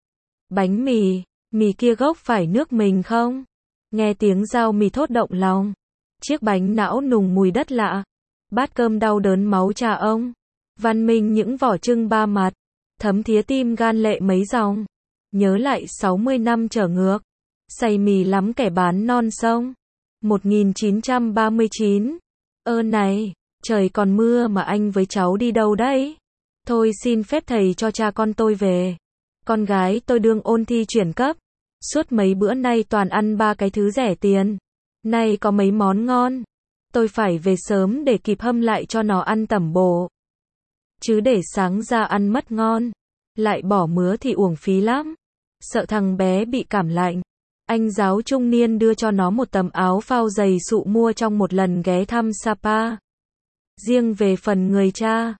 Bánh mì, mì kia gốc phải nước mình không? Nghe tiếng dao mì thốt động lòng. Chiếc bánh não nùng mùi đất lạ. Bát cơm đau đớn máu cha ông. Văn minh những vỏ trưng ba mặt. Thấm thía tim gan lệ mấy dòng. Nhớ lại sáu mươi năm trở ngược. Say mì lắm kẻ bán non sông. một nghìn chín trăm ba mươi chín. Ơ này, trời còn mưa mà anh với cháu đi đâu đấy? Thôi xin phép thầy cho cha con tôi về. Con gái tôi đương ôn thi chuyển cấp. Suốt mấy bữa nay toàn ăn ba cái thứ rẻ tiền. Nay có mấy món ngon. Tôi phải về sớm để kịp hâm lại cho nó ăn tẩm bổ. Chứ để sáng ra ăn mất ngon, lại bỏ mứa thì uổng phí lắm. Sợ thằng bé bị cảm lạnh, anh giáo trung niên đưa cho nó một tấm áo phao dày sụ mua trong một lần ghé thăm Sapa. Riêng về phần người cha,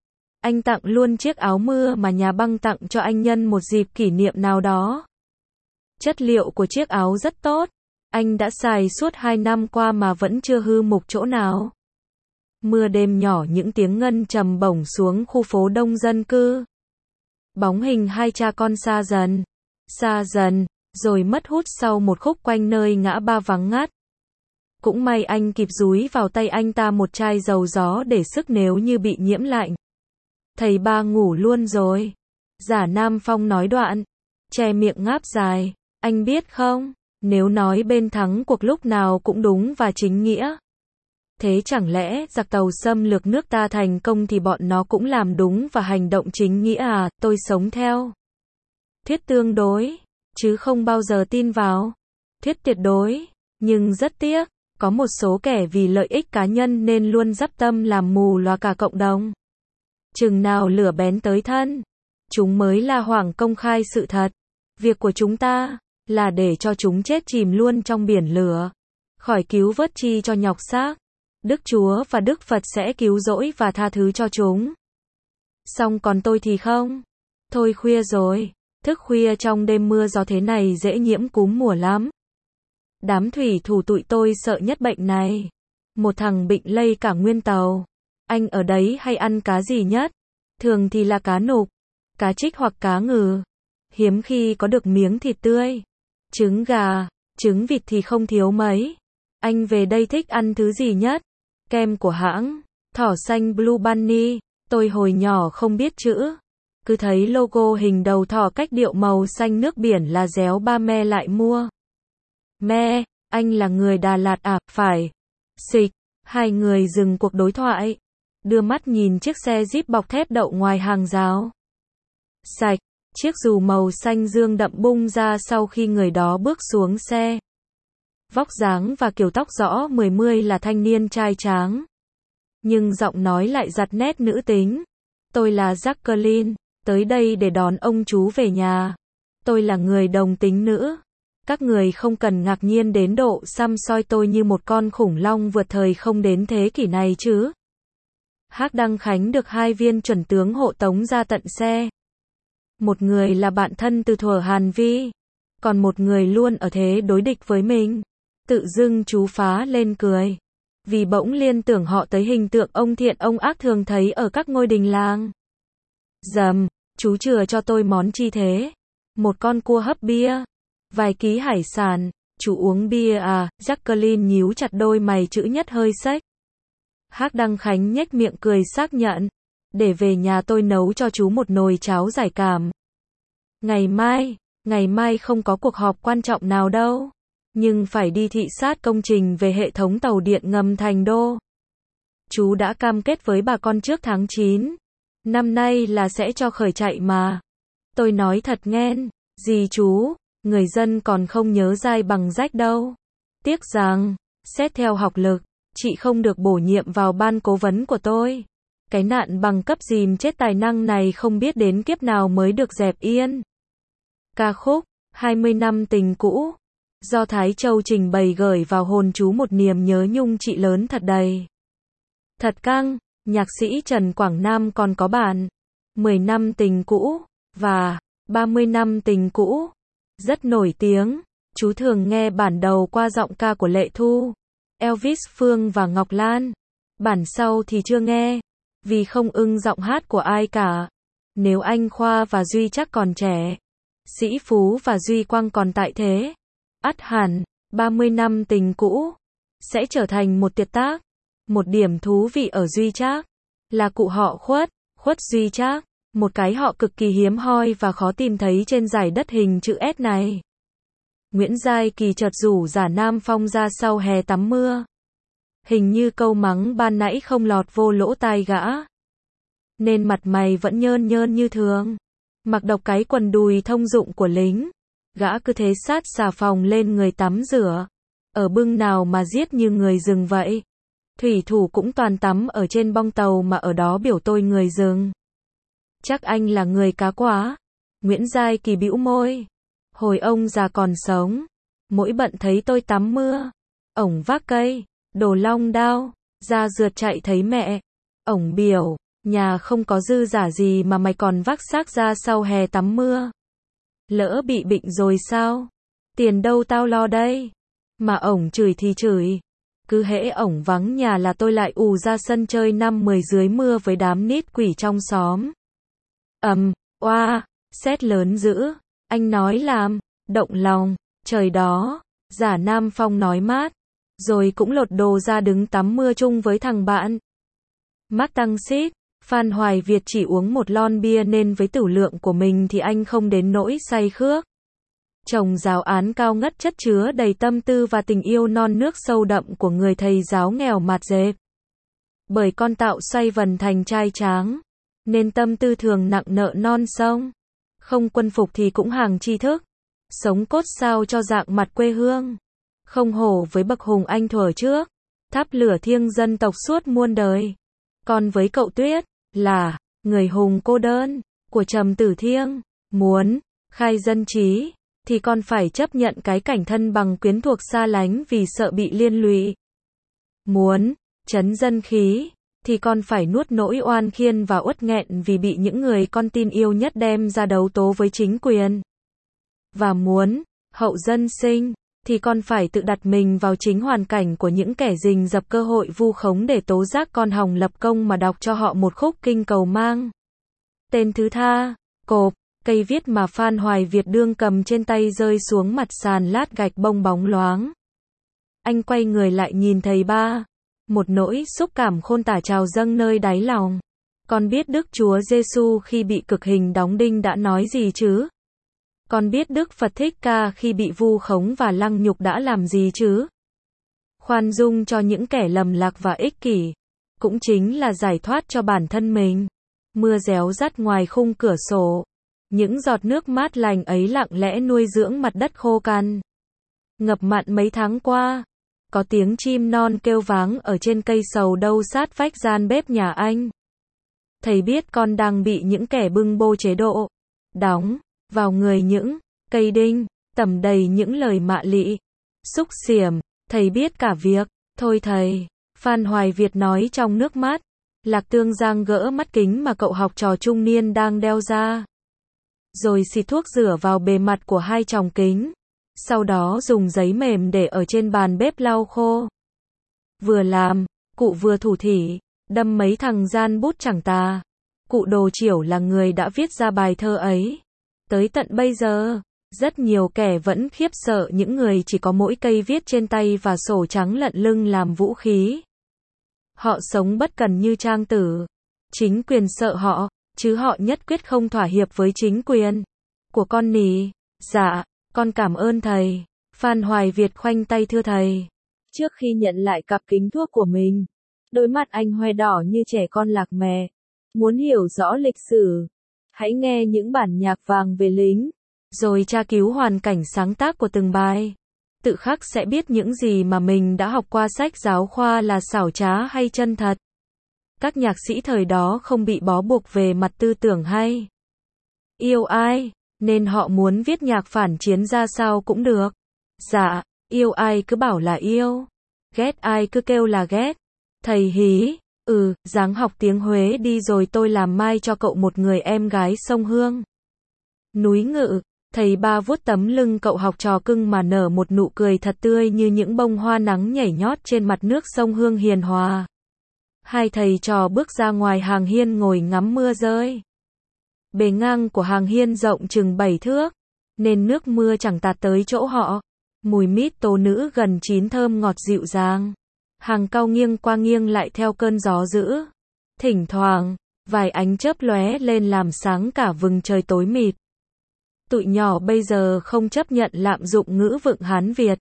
Anh tặng luôn chiếc áo mưa mà nhà băng tặng cho anh nhân một dịp kỷ niệm nào đó. Chất liệu của chiếc áo rất tốt. Anh đã xài suốt hai năm qua mà vẫn chưa hư mục chỗ nào. Mưa đêm nhỏ những tiếng ngân trầm bổng xuống khu phố đông dân cư. Bóng hình hai cha con xa dần, xa dần, rồi mất hút sau một khúc quanh nơi ngã ba vắng ngắt. Cũng may anh kịp dúi vào tay anh ta một chai dầu gió để sức nếu như bị nhiễm lạnh. Thầy ba ngủ luôn rồi. Giả Nam Phong nói đoạn, che miệng ngáp dài. Anh biết không, nếu nói bên thắng cuộc lúc nào cũng đúng và chính nghĩa. Thế chẳng lẽ giặc tàu xâm lược nước ta thành công thì bọn nó cũng làm đúng và hành động chính nghĩa à? Tôi sống theo thuyết tương đối, chứ không bao giờ tin vào thuyết tuyệt đối. Nhưng rất tiếc, có một số kẻ vì lợi ích cá nhân nên luôn dắp tâm làm mù loà cả cộng đồng. Chừng nào lửa bén tới thân, chúng mới la hoảng công khai sự thật. Việc của chúng ta là để cho chúng chết chìm luôn trong biển lửa, khỏi cứu vớt chi cho nhọc xác. Đức Chúa và Đức Phật sẽ cứu rỗi và tha thứ cho chúng. Xong còn tôi thì không. Thôi khuya rồi, thức khuya trong đêm mưa gió thế này dễ nhiễm cúm mùa lắm. Đám thủy thủ tụi tôi sợ nhất bệnh này. Một thằng bệnh lây cả nguyên tàu. Anh ở đấy hay ăn cá gì nhất? Thường thì là cá nục, cá trích hoặc cá ngừ. Hiếm khi có được miếng thịt tươi. Trứng gà, trứng vịt thì không thiếu mấy. Anh về đây thích ăn thứ gì nhất? Kem của hãng thỏ xanh Blue Bunny. Tôi hồi nhỏ không biết chữ, cứ thấy logo hình đầu thỏ cách điệu màu xanh nước biển là réo ba me lại mua. Me, anh là người Đà Lạt à? Phải. Xịch. Hai người dừng cuộc đối thoại, đưa mắt nhìn chiếc xe Jeep bọc thép đậu ngoài hàng rào. Sạch, chiếc dù màu xanh dương đậm bung ra sau khi người đó bước xuống xe. Vóc dáng và kiểu tóc rõ mười mươi là thanh niên trai tráng. Nhưng giọng nói lại giặt nét nữ tính. Tôi là Jacqueline, tới đây để đón ông chú về nhà. Tôi là người đồng tính nữ. Các người không cần ngạc nhiên đến độ xăm soi tôi như một con khủng long vượt thời không đến thế kỷ này chứ. Hắc Đăng Khánh được hai viên chuẩn tướng hộ tống ra tận xe. Một người là bạn thân từ thuở Hàn Vi, còn một người luôn ở thế đối địch với mình. Tự dưng chú phá lên cười, vì bỗng liên tưởng họ tới hình tượng ông thiện ông ác thường thấy ở các ngôi đình làng. Dầm, chú chừa cho tôi món chi thế? Một con cua hấp bia, vài ký hải sản. Chú uống bia à? Jacqueline nhíu chặt đôi mày chữ nhất hơi xếch. Hắc Đăng Khánh nhếch miệng cười xác nhận. Để về nhà tôi nấu cho chú một nồi cháo giải cảm. Ngày mai, ngày mai không có cuộc họp quan trọng nào đâu. Nhưng phải đi thị sát công trình về hệ thống tàu điện ngầm Thành Đô. Chú đã cam kết với bà con trước tháng chín. Năm nay là sẽ cho khởi chạy mà. Tôi nói thật nghen, gì chú, người dân còn không nhớ dai bằng rách đâu. Tiếc rằng, xét theo học lực, chị không được bổ nhiệm vào ban cố vấn của tôi. Cái nạn bằng cấp dìm chết tài năng này không biết đến kiếp nào mới được dẹp yên. Ca khúc hai mươi năm tình cũ do Thái Châu trình bày gửi vào hồn chú một niềm nhớ nhung chị lớn thật đầy. Thật căng, nhạc sĩ Trần Quảng Nam còn có bản mười năm tình cũ và ba mươi năm tình cũ rất nổi tiếng. Chú thường nghe bản đầu qua giọng ca của Lệ Thu, Elvis Phương và Ngọc Lan. Bản sau thì chưa nghe, vì không ưng giọng hát của ai cả. Nếu anh Khoa và Duy chắc còn trẻ, Sĩ Phú và Duy Quang còn tại thế, ắt hẳn, ba mươi năm tình cũ sẽ trở thành một tuyệt tác. Một điểm thú vị ở Duy Trác là cụ họ Khuất, Khuất Duy Trác, một cái họ cực kỳ hiếm hoi và khó tìm thấy trên giải đất hình chữ S này. Nguyễn Giai Kỳ chợt rủ Giả Nam Phong ra sau hè tắm mưa. Hình như câu mắng ban nãy không lọt vô lỗ tai gã, nên mặt mày vẫn nhơn nhơn như thường. Mặc độc cái quần đùi thông dụng của lính, gã cứ thế sát xà phòng lên người tắm rửa. Ở bưng nào mà giết như người rừng vậy. Thủy thủ cũng toàn tắm ở trên bong tàu mà ở đó biểu tôi người rừng. Chắc anh là người cá quá. Nguyễn Giai Kỳ bĩu môi. Hồi ông già còn sống, mỗi bận thấy tôi tắm mưa, ổng vác cây, đồ long đao, ra rượt chạy thấy mẹ. Ổng biểu, Nhà không có dư giả gì mà mày còn vác xác ra sau hè tắm mưa. Lỡ bị bệnh rồi sao? Tiền đâu tao lo đây? Mà ổng chửi thì chửi. Cứ hễ ổng vắng nhà là tôi lại ù ra sân chơi năm mười dưới mưa với đám nít quỷ trong xóm. Ầm, oa, sét lớn dữ. Anh nói làm, động lòng, trời đó. Giả Nam Phong nói mát. Rồi cũng lột đồ ra đứng tắm mưa chung với thằng bạn. Mắc tăng xít. Phan Hoài Việt chỉ uống một lon bia nên với tửu lượng của mình thì anh không đến nỗi say khước. Chồng giáo án cao ngất chất chứa đầy tâm tư và tình yêu non nước sâu đậm của người thầy giáo nghèo mạt dẹp. Bởi con tạo xoay vần thành trai tráng, nên tâm tư thường nặng nợ non sông. Không quân phục thì cũng hàng tri thức. Sống cốt sao cho dạng mặt quê hương. Không hổ với bậc hùng anh thuở trước. Thắp lửa thiêng dân tộc suốt muôn đời. Còn với cậu Tuyết, là người hùng cô đơn của Trầm Tử Thiêng. Muốn khai dân trí thì còn phải chấp nhận cái cảnh thân bằng quyến thuộc xa lánh vì sợ bị liên lụy. Muốn trấn dân khí thì còn phải nuốt nỗi oan khiên và uất nghẹn vì bị những người con tin yêu nhất đem ra đấu tố với chính quyền. Và muốn hậu dân sinh thì còn phải tự đặt mình vào chính hoàn cảnh của những kẻ rình rập cơ hội vu khống để tố giác con hòng lập công mà đọc cho họ một khúc kinh cầu mang tên thứ tha, cộp. Cây viết mà Phan Hoài Việt đương cầm trên tay rơi xuống mặt sàn lát gạch bông bóng loáng. Anh quay người lại nhìn thầy ba. Một nỗi xúc cảm khôn tả trào dâng nơi đáy lòng. Con biết Đức Chúa Giêsu khi bị cực hình đóng đinh đã nói gì chứ? Con biết Đức Phật Thích Ca khi bị vu khống và lăng nhục đã làm gì chứ? Khoan dung cho những kẻ lầm lạc và ích kỷ. Cũng chính là giải thoát cho bản thân mình. Mưa réo rắt ngoài khung cửa sổ. Những giọt nước mát lành ấy lặng lẽ nuôi dưỡng mặt đất khô cằn. Ngập mặn mấy tháng qua. Có tiếng chim non kêu váng ở trên cây sầu đâu sát vách gian bếp nhà anh. Thầy biết con đang bị những kẻ bưng bô chế độ. Đóng vào người những cây đinh, tẩm đầy những lời mạ lị. Xúc xiểm, thầy biết cả việc. Thôi thầy, Phan Hoài Việt nói trong nước mắt. Lạc Tương Giang gỡ mắt kính mà cậu học trò trung niên đang đeo ra. Rồi xịt thuốc rửa vào bề mặt của hai tròng kính. Sau đó dùng giấy mềm để ở trên bàn bếp lau khô. Vừa làm, cụ vừa thủ thỉ, đâm mấy thằng gian bút chẳng tà. Cụ Đồ Chiểu là người đã viết ra bài thơ ấy. Tới tận bây giờ, rất nhiều kẻ vẫn khiếp sợ những người chỉ có mỗi cây viết trên tay và sổ trắng lận lưng làm vũ khí. Họ sống bất cần như Trang Tử. Chính quyền sợ họ, chứ họ nhất quyết không thỏa hiệp với chính quyền. Của con nì, dạ, con cảm ơn thầy. Phan Hoài Việt khoanh tay thưa thầy. Trước khi nhận lại cặp kính thuốc của mình, đôi mắt anh hoe đỏ như trẻ con lạc mẹ. Muốn hiểu rõ lịch sử, hãy nghe những bản nhạc vàng về lính, rồi tra cứu hoàn cảnh sáng tác của từng bài. Tự khắc sẽ biết những gì mà mình đã học qua sách giáo khoa là xảo trá hay chân thật. Các nhạc sĩ thời đó không bị bó buộc về mặt tư tưởng hay yêu ai, nên họ muốn viết nhạc phản chiến ra sao cũng được. Dạ, yêu ai cứ bảo là yêu, ghét ai cứ kêu là ghét. Thầy hí, ừ, dáng học tiếng Huế đi rồi tôi làm mai cho cậu một người em gái sông Hương. Núi Ngự, thầy ba vuốt tấm lưng cậu học trò cưng mà nở một nụ cười thật tươi như những bông hoa nắng nhảy nhót trên mặt nước sông Hương hiền hòa. Hai thầy trò bước ra ngoài hàng hiên ngồi ngắm mưa rơi. Bề ngang của hàng hiên rộng chừng bảy thước, nên nước mưa chẳng tạt tới chỗ họ. Mùi mít tố nữ gần chín thơm ngọt dịu dàng. Hàng cau nghiêng qua nghiêng lại theo cơn gió dữ. Thỉnh thoảng, vài ánh chớp lóe lên làm sáng cả vừng trời tối mịt. Tụi nhỏ bây giờ không chấp nhận lạm dụng ngữ vựng Hán Việt,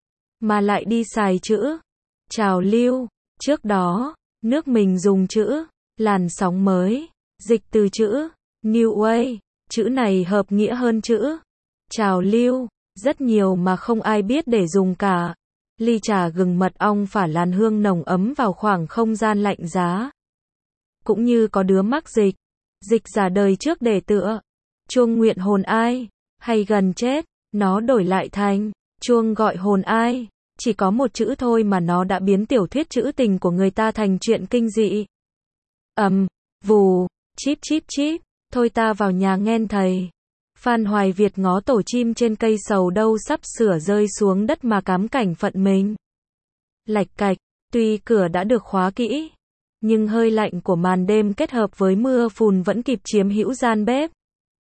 mà lại đi xài chữ trào lưu. Trước đó, nước mình dùng chữ làn sóng mới, dịch từ chữ New Way. Chữ này hợp nghĩa hơn chữ trào lưu rất nhiều mà không ai biết để dùng cả. Ly trà gừng mật ong phả làn hương nồng ấm vào khoảng không gian lạnh giá. Cũng như có đứa mắc dịch, dịch giả đời trước để tựa chuông nguyện hồn ai, hay gần chết, nó đổi lại thành chuông gọi hồn ai. Chỉ có một chữ thôi mà nó đã biến tiểu thuyết trữ tình của người ta thành chuyện kinh dị. Ầm, um, Vù, chíp chíp chíp, thôi ta vào nhà nghen thầy. Phan Hoài Việt ngó tổ chim trên cây sầu đâu sắp sửa rơi xuống đất mà cám cảnh phận mình. Lạch cạch, tuy cửa đã được khóa kỹ, nhưng hơi lạnh của màn đêm kết hợp với mưa phùn vẫn kịp chiếm hữu gian bếp.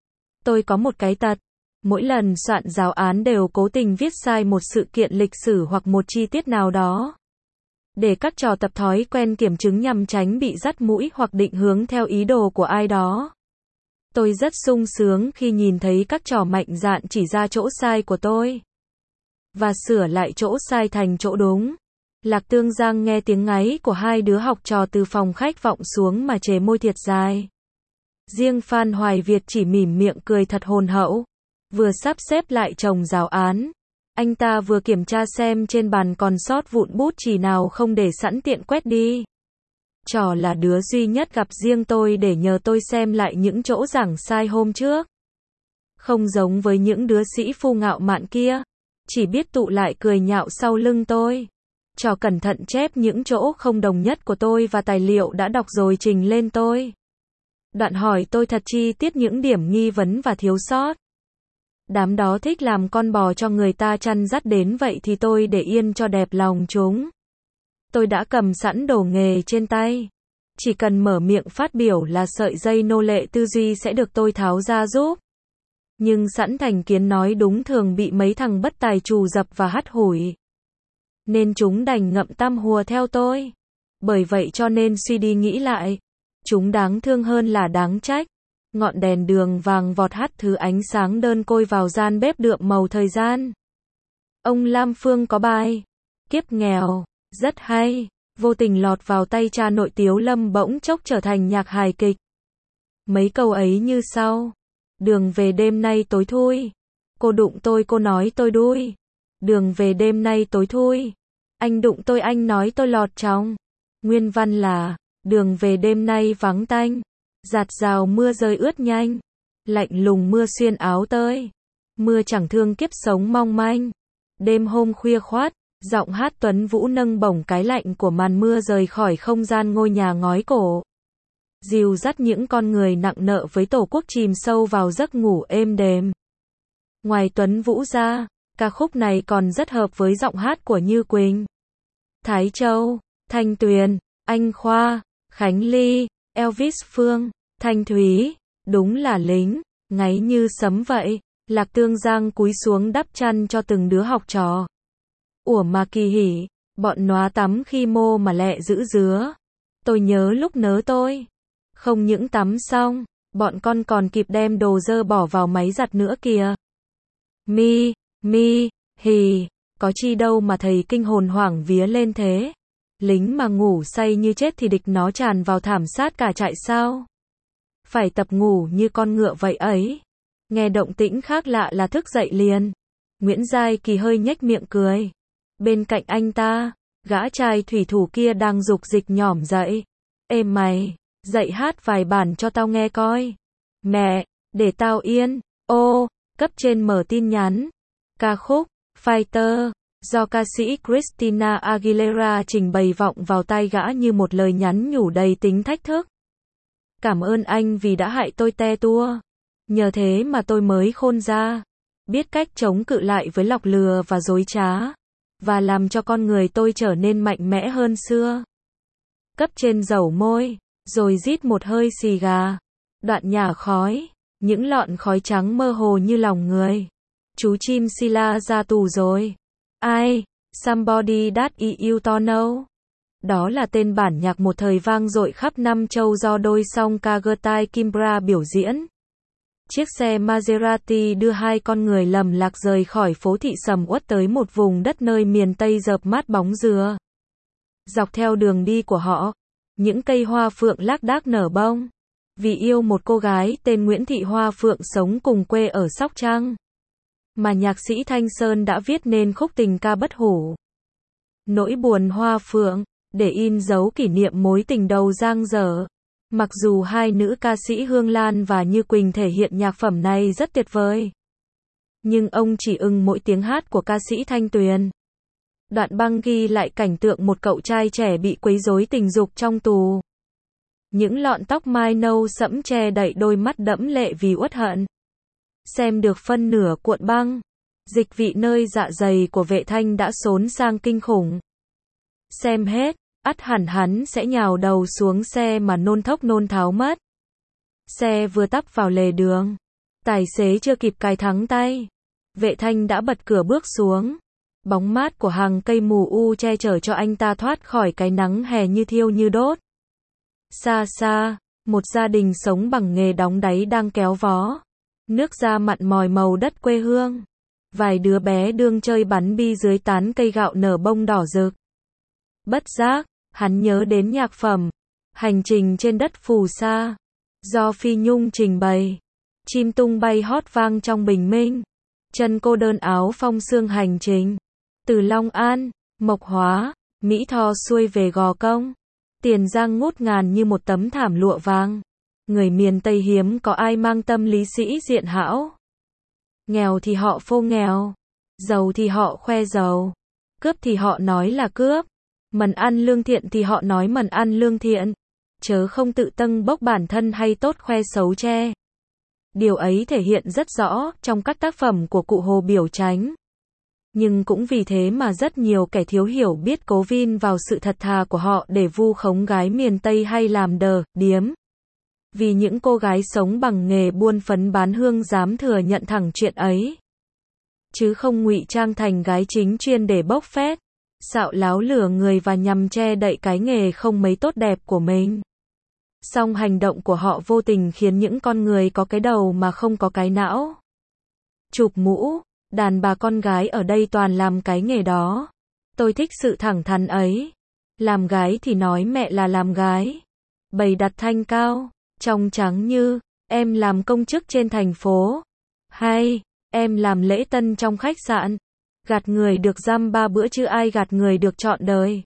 Tôi có một cái tật, mỗi lần soạn giáo án đều cố tình viết sai một sự kiện lịch sử hoặc một chi tiết nào đó, để các trò tập thói quen kiểm chứng nhằm tránh bị dắt mũi hoặc định hướng theo ý đồ của ai đó. Tôi rất sung sướng khi nhìn thấy các trò mạnh dạn chỉ ra chỗ sai của tôi, và sửa lại chỗ sai thành chỗ đúng. Lạc Tương Giang nghe tiếng ngáy của hai đứa học trò từ phòng khách vọng xuống mà chề môi thiệt dài. Riêng Phan Hoài Việt chỉ mỉm miệng cười thật hồn hậu. Vừa sắp xếp lại chồng giáo án, anh ta vừa kiểm tra xem trên bàn còn sót vụn bút chì nào không để sẵn tiện quét đi. Trò là đứa duy nhất gặp riêng tôi để nhờ tôi xem lại những chỗ giảng sai hôm trước. Không giống với những đứa sĩ phu ngạo mạn kia, chỉ biết tụ lại cười nhạo sau lưng tôi. Trò cẩn thận chép những chỗ không đồng nhất của tôi và tài liệu đã đọc rồi trình lên tôi. Đoạn hỏi tôi thật chi tiết những điểm nghi vấn và thiếu sót. Đám đó thích làm con bò cho người ta chăn dắt đến vậy thì tôi để yên cho đẹp lòng chúng. Tôi đã cầm sẵn đồ nghề trên tay. Chỉ cần mở miệng phát biểu là sợi dây nô lệ tư duy sẽ được tôi tháo ra giúp. Nhưng sẵn thành kiến nói đúng thường bị mấy thằng bất tài trù dập và hắt hủi. Nên chúng đành ngậm tăm hùa theo tôi. Bởi vậy cho nên suy đi nghĩ lại, chúng đáng thương hơn là đáng trách. Ngọn đèn đường vàng vọt hắt thứ ánh sáng đơn côi vào gian bếp đượm màu thời gian. Ông Lam Phương có bài Kiếp nghèo, rất hay, vô tình lọt vào tay cha nội Tiếu Lâm bỗng chốc trở thành nhạc hài kịch. Mấy câu ấy như sau: đường về đêm nay tối thui, cô đụng tôi cô nói tôi đuôi. Đường về đêm nay tối thui, anh đụng tôi anh nói tôi lọt trong. Nguyên văn là: đường về đêm nay vắng tanh, giạt rào mưa rơi ướt nhanh, lạnh lùng mưa xuyên áo tơi, mưa chẳng thương kiếp sống mong manh. Đêm hôm khuya khoát, giọng hát Tuấn Vũ nâng bổng cái lạnh của màn mưa rời khỏi không gian ngôi nhà ngói cổ, dìu dắt những con người nặng nợ với tổ quốc chìm sâu vào giấc ngủ êm đềm. Ngoài Tuấn Vũ ra, ca khúc này còn rất hợp với giọng hát của Như Quỳnh, Thái Châu, Thanh Tuyền, Anh Khoa, Khánh Ly, Elvis Phương, Thanh Thúy. Đúng là lính, ngáy như sấm vậy. Lạc Tương Giang cúi xuống đắp chăn cho từng đứa học trò. Ủa mà kỳ hỉ, bọn nó tắm khi mô mà lẹ dữ dứa. Tôi nhớ lúc nớ tôi. Không những tắm xong, bọn con còn kịp đem đồ dơ bỏ vào máy giặt nữa kìa. Mi, mi, hì, có chi đâu mà thầy kinh hồn hoảng vía lên thế. Lính mà ngủ say như chết thì địch nó tràn vào thảm sát cả trại sao? Phải tập ngủ như con ngựa vậy ấy. Nghe động tĩnh khác lạ là thức dậy liền. Nguyễn Giai Kỳ hơi nhếch miệng cười. Bên cạnh anh ta, gã trai thủy thủ kia đang dục dịch nhỏm dậy. Ê mày, dậy hát vài bản cho tao nghe coi. Mẹ, để tao yên. Ô, cấp trên mở tin nhắn. Ca khúc Fighter do ca sĩ Christina Aguilera trình bày vọng vào tai gã như một lời nhắn nhủ đầy tính thách thức. Cảm ơn anh vì đã hại tôi te tua. Nhờ thế mà tôi mới khôn ra, biết cách chống cự lại với lọc lừa và dối trá, và làm cho con người tôi trở nên mạnh mẽ hơn xưa. Cấp trên dẩu môi, rồi rít một hơi xì gà. Đoạn nhả khói, những lọn khói trắng mơ hồ như lòng người. Chú chim Sila ra tù rồi. Ai? Somebody that you to know. Đó là tên bản nhạc một thời vang dội khắp năm châu do đôi song ca Gertie Kimbra biểu diễn. Chiếc xe Maserati đưa hai con người lầm lạc rời khỏi phố thị sầm uất tới một vùng đất nơi miền Tây rợp mát bóng dừa. Dọc theo đường đi của họ, những cây hoa phượng lác đác nở bông. Vì yêu một cô gái tên Nguyễn Thị Hoa Phượng sống cùng quê ở Sóc Trăng, mà nhạc sĩ Thanh Sơn đã viết nên khúc tình ca bất hủ. Nỗi buồn Hoa Phượng, để in dấu kỷ niệm mối tình đầu dang dở. Mặc dù hai nữ ca sĩ Hương Lan và Như Quỳnh thể hiện nhạc phẩm này rất tuyệt vời, nhưng ông chỉ ưng mỗi tiếng hát của ca sĩ Thanh Tuyền. Đoạn băng ghi lại cảnh tượng một cậu trai trẻ bị quấy rối tình dục trong tù. Những lọn tóc mai nâu sẫm che đậy đôi mắt đẫm lệ vì uất hận. Xem được phân nửa cuộn băng, dịch vị nơi dạ dày của Vệ Thanh đã xốn sang kinh khủng. Xem hết, ắt hẳn hắn sẽ nhào đầu xuống xe mà nôn thốc nôn tháo mất. Xe vừa tắp vào lề đường, tài xế chưa kịp cài thắng tay, Vệ Thanh đã bật cửa bước xuống. Bóng mát của hàng cây mù u che chở cho anh ta thoát khỏi cái nắng hè như thiêu như đốt. Xa xa, một gia đình sống bằng nghề đóng đáy đang kéo vó. Nước da mặn mòi màu đất quê hương. Vài đứa bé đương chơi bắn bi dưới tán cây gạo nở bông đỏ rực. Bất giác, hắn nhớ đến nhạc phẩm Hành trình trên đất phù sa, do Phi Nhung trình bày. Chim tung bay hót vang trong bình minh. Chân cô đơn áo phong sương hành trình. Từ Long An, Mộc Hóa, Mỹ Tho xuôi về Gò Công. Tiền Giang ngút ngàn như một tấm thảm lụa vàng. Người miền Tây hiếm có ai mang tâm lý sĩ diện hão. Nghèo thì họ phô nghèo, giàu thì họ khoe giàu, cướp thì họ nói là cướp, mần ăn lương thiện thì họ nói mần ăn lương thiện, chớ không tự tâng bốc bản thân hay tốt khoe xấu che. Điều ấy thể hiện rất rõ trong các tác phẩm của cụ Hồ Biểu Chánh. Nhưng cũng vì thế mà rất nhiều kẻ thiếu hiểu biết cố vin vào sự thật thà của họ để vu khống gái miền Tây hay làm đờ, điếm. Vì những cô gái sống bằng nghề buôn phấn bán hương dám thừa nhận thẳng chuyện ấy. Chứ không ngụy trang thành gái chính chuyên để bốc phét, xạo láo lừa người và nhằm che đậy cái nghề không mấy tốt đẹp của mình. Song hành động của họ vô tình khiến những con người có cái đầu mà không có cái não. Chụp mũ, đàn bà con gái ở đây toàn làm cái nghề đó. Tôi thích sự thẳng thắn ấy. Làm gái thì nói mẹ là làm gái. Bày đặt thanh cao, trong trắng như, em làm công chức trên thành phố. Hay, em làm lễ tân trong khách sạn. Gạt người được dăm ba bữa chứ ai gạt người được trọn đời.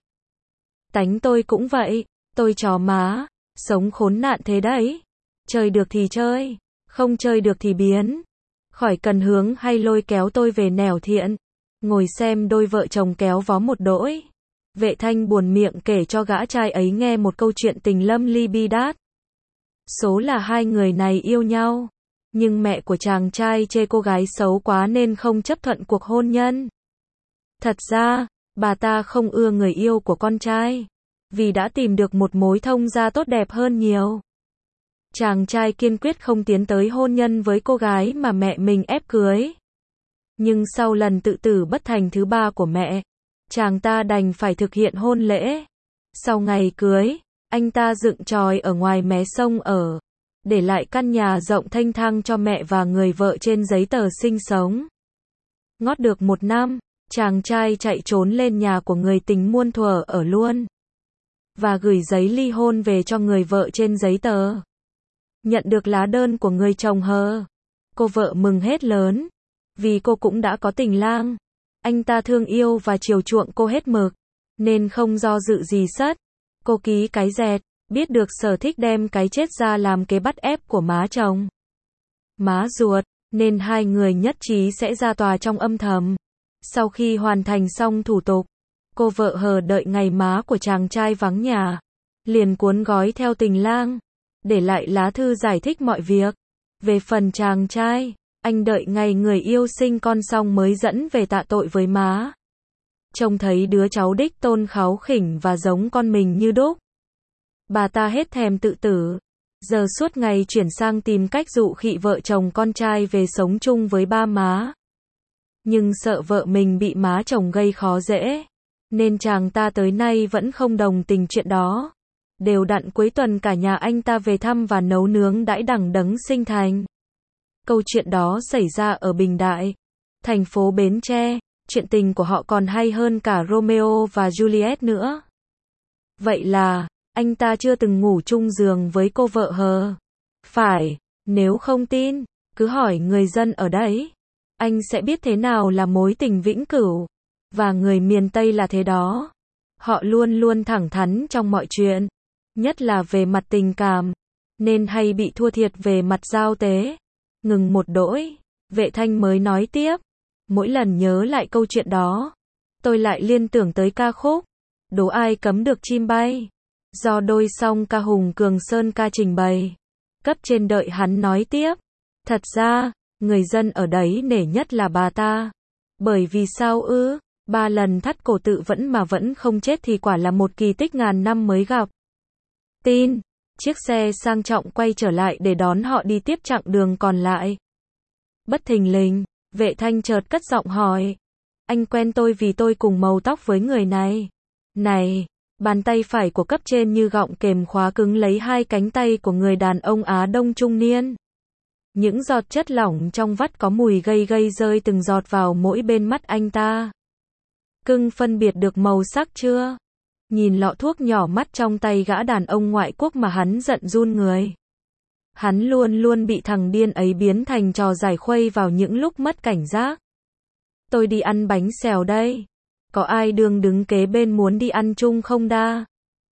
Tánh tôi cũng vậy, tôi chó má, sống khốn nạn thế đấy. Chơi được thì chơi, không chơi được thì biến. Khỏi cần hướng hay lôi kéo tôi về nẻo thiện. Ngồi xem đôi vợ chồng kéo vó một đỗi. Vệ Thanh buồn miệng kể cho gã trai ấy nghe một câu chuyện tình lâm ly bi đát. Số là hai người này yêu nhau, nhưng mẹ của chàng trai chê cô gái xấu quá nên không chấp thuận cuộc hôn nhân. Thật ra, bà ta không ưa người yêu của con trai, vì đã tìm được một mối thông gia tốt đẹp hơn nhiều. Chàng trai kiên quyết không tiến tới hôn nhân với cô gái mà mẹ mình ép cưới. Nhưng sau lần tự tử bất thành thứ ba của mẹ, chàng ta đành phải thực hiện hôn lễ. Sau ngày cưới, anh ta dựng chòi ở ngoài mé sông ở, để lại căn nhà rộng thênh thang cho mẹ và người vợ trên giấy tờ sinh sống. Ngót được một năm, chàng trai chạy trốn lên nhà của người tình muôn thuở ở luôn, và gửi giấy ly hôn về cho người vợ trên giấy tờ. Nhận được lá đơn của người chồng hờ, cô vợ mừng hết lớn, vì cô cũng đã có tình lang. Anh ta thương yêu và chiều chuộng cô hết mực, nên không do dự gì sất. Cô ký cái dẹt, biết được sở thích đem cái chết ra làm kế bắt ép của má chồng, má ruột, nên hai người nhất trí sẽ ra tòa trong âm thầm. Sau khi hoàn thành xong thủ tục, cô vợ hờ đợi ngày má của chàng trai vắng nhà, liền cuốn gói theo tình lang, để lại lá thư giải thích mọi việc. Về phần chàng trai, anh đợi ngày người yêu sinh con xong mới dẫn về tạ tội với má. Trông thấy đứa cháu đích tôn kháu khỉnh và giống con mình như đúc, bà ta hết thèm tự tử, giờ suốt ngày chuyển sang tìm cách dụ khị vợ chồng con trai về sống chung với ba má. Nhưng sợ vợ mình bị má chồng gây khó dễ, nên chàng ta tới nay vẫn không đồng tình chuyện đó. Đều đặn cuối tuần cả nhà anh ta về thăm và nấu nướng đãi đẳng đấng sinh thành. Câu chuyện đó xảy ra ở Bình Đại, thành phố Bến Tre. Chuyện tình của họ còn hay hơn cả Romeo và Juliet nữa. Vậy là, anh ta chưa từng ngủ chung giường với cô vợ hờ. Phải, nếu không tin, cứ hỏi người dân ở đấy. Anh sẽ biết thế nào là mối tình vĩnh cửu. Và người miền Tây là thế đó. Họ luôn luôn thẳng thắn trong mọi chuyện, nhất là về mặt tình cảm, nên hay bị thua thiệt về mặt giao tế. Ngừng một đỗi, Vệ Thanh mới nói tiếp. Mỗi lần nhớ lại câu chuyện đó, tôi lại liên tưởng tới ca khúc Đố ai cấm được chim bay. Do đôi song ca Hùng Cường Sơn ca trình bày. Cấp trên đợi hắn nói tiếp. Thật ra, người dân ở đấy nể nhất là bà ta. Bởi vì sao ư? Ba lần thắt cổ tự vẫn mà vẫn không chết thì quả là một kỳ tích ngàn năm mới gặp. Tin. Chiếc xe sang trọng quay trở lại để đón họ đi tiếp chặng đường còn lại. Bất thình lình, Vệ Thanh chợt cất giọng hỏi. Anh quen tôi vì tôi cùng màu tóc với người này. Này, bàn tay phải của cấp trên như gọng kềm khóa cứng lấy hai cánh tay của người đàn ông Á Đông trung niên. Những giọt chất lỏng trong vắt có mùi gây gây rơi từng giọt vào mỗi bên mắt anh ta. Cưng phân biệt được màu sắc chưa? Nhìn lọ thuốc nhỏ mắt trong tay gã đàn ông ngoại quốc mà hắn giận run người. Hắn luôn luôn bị thằng điên ấy biến thành trò giải khuây vào những lúc mất cảnh giác. Tôi đi ăn bánh xèo đây. Có ai đường đứng kế bên muốn đi ăn chung không đa?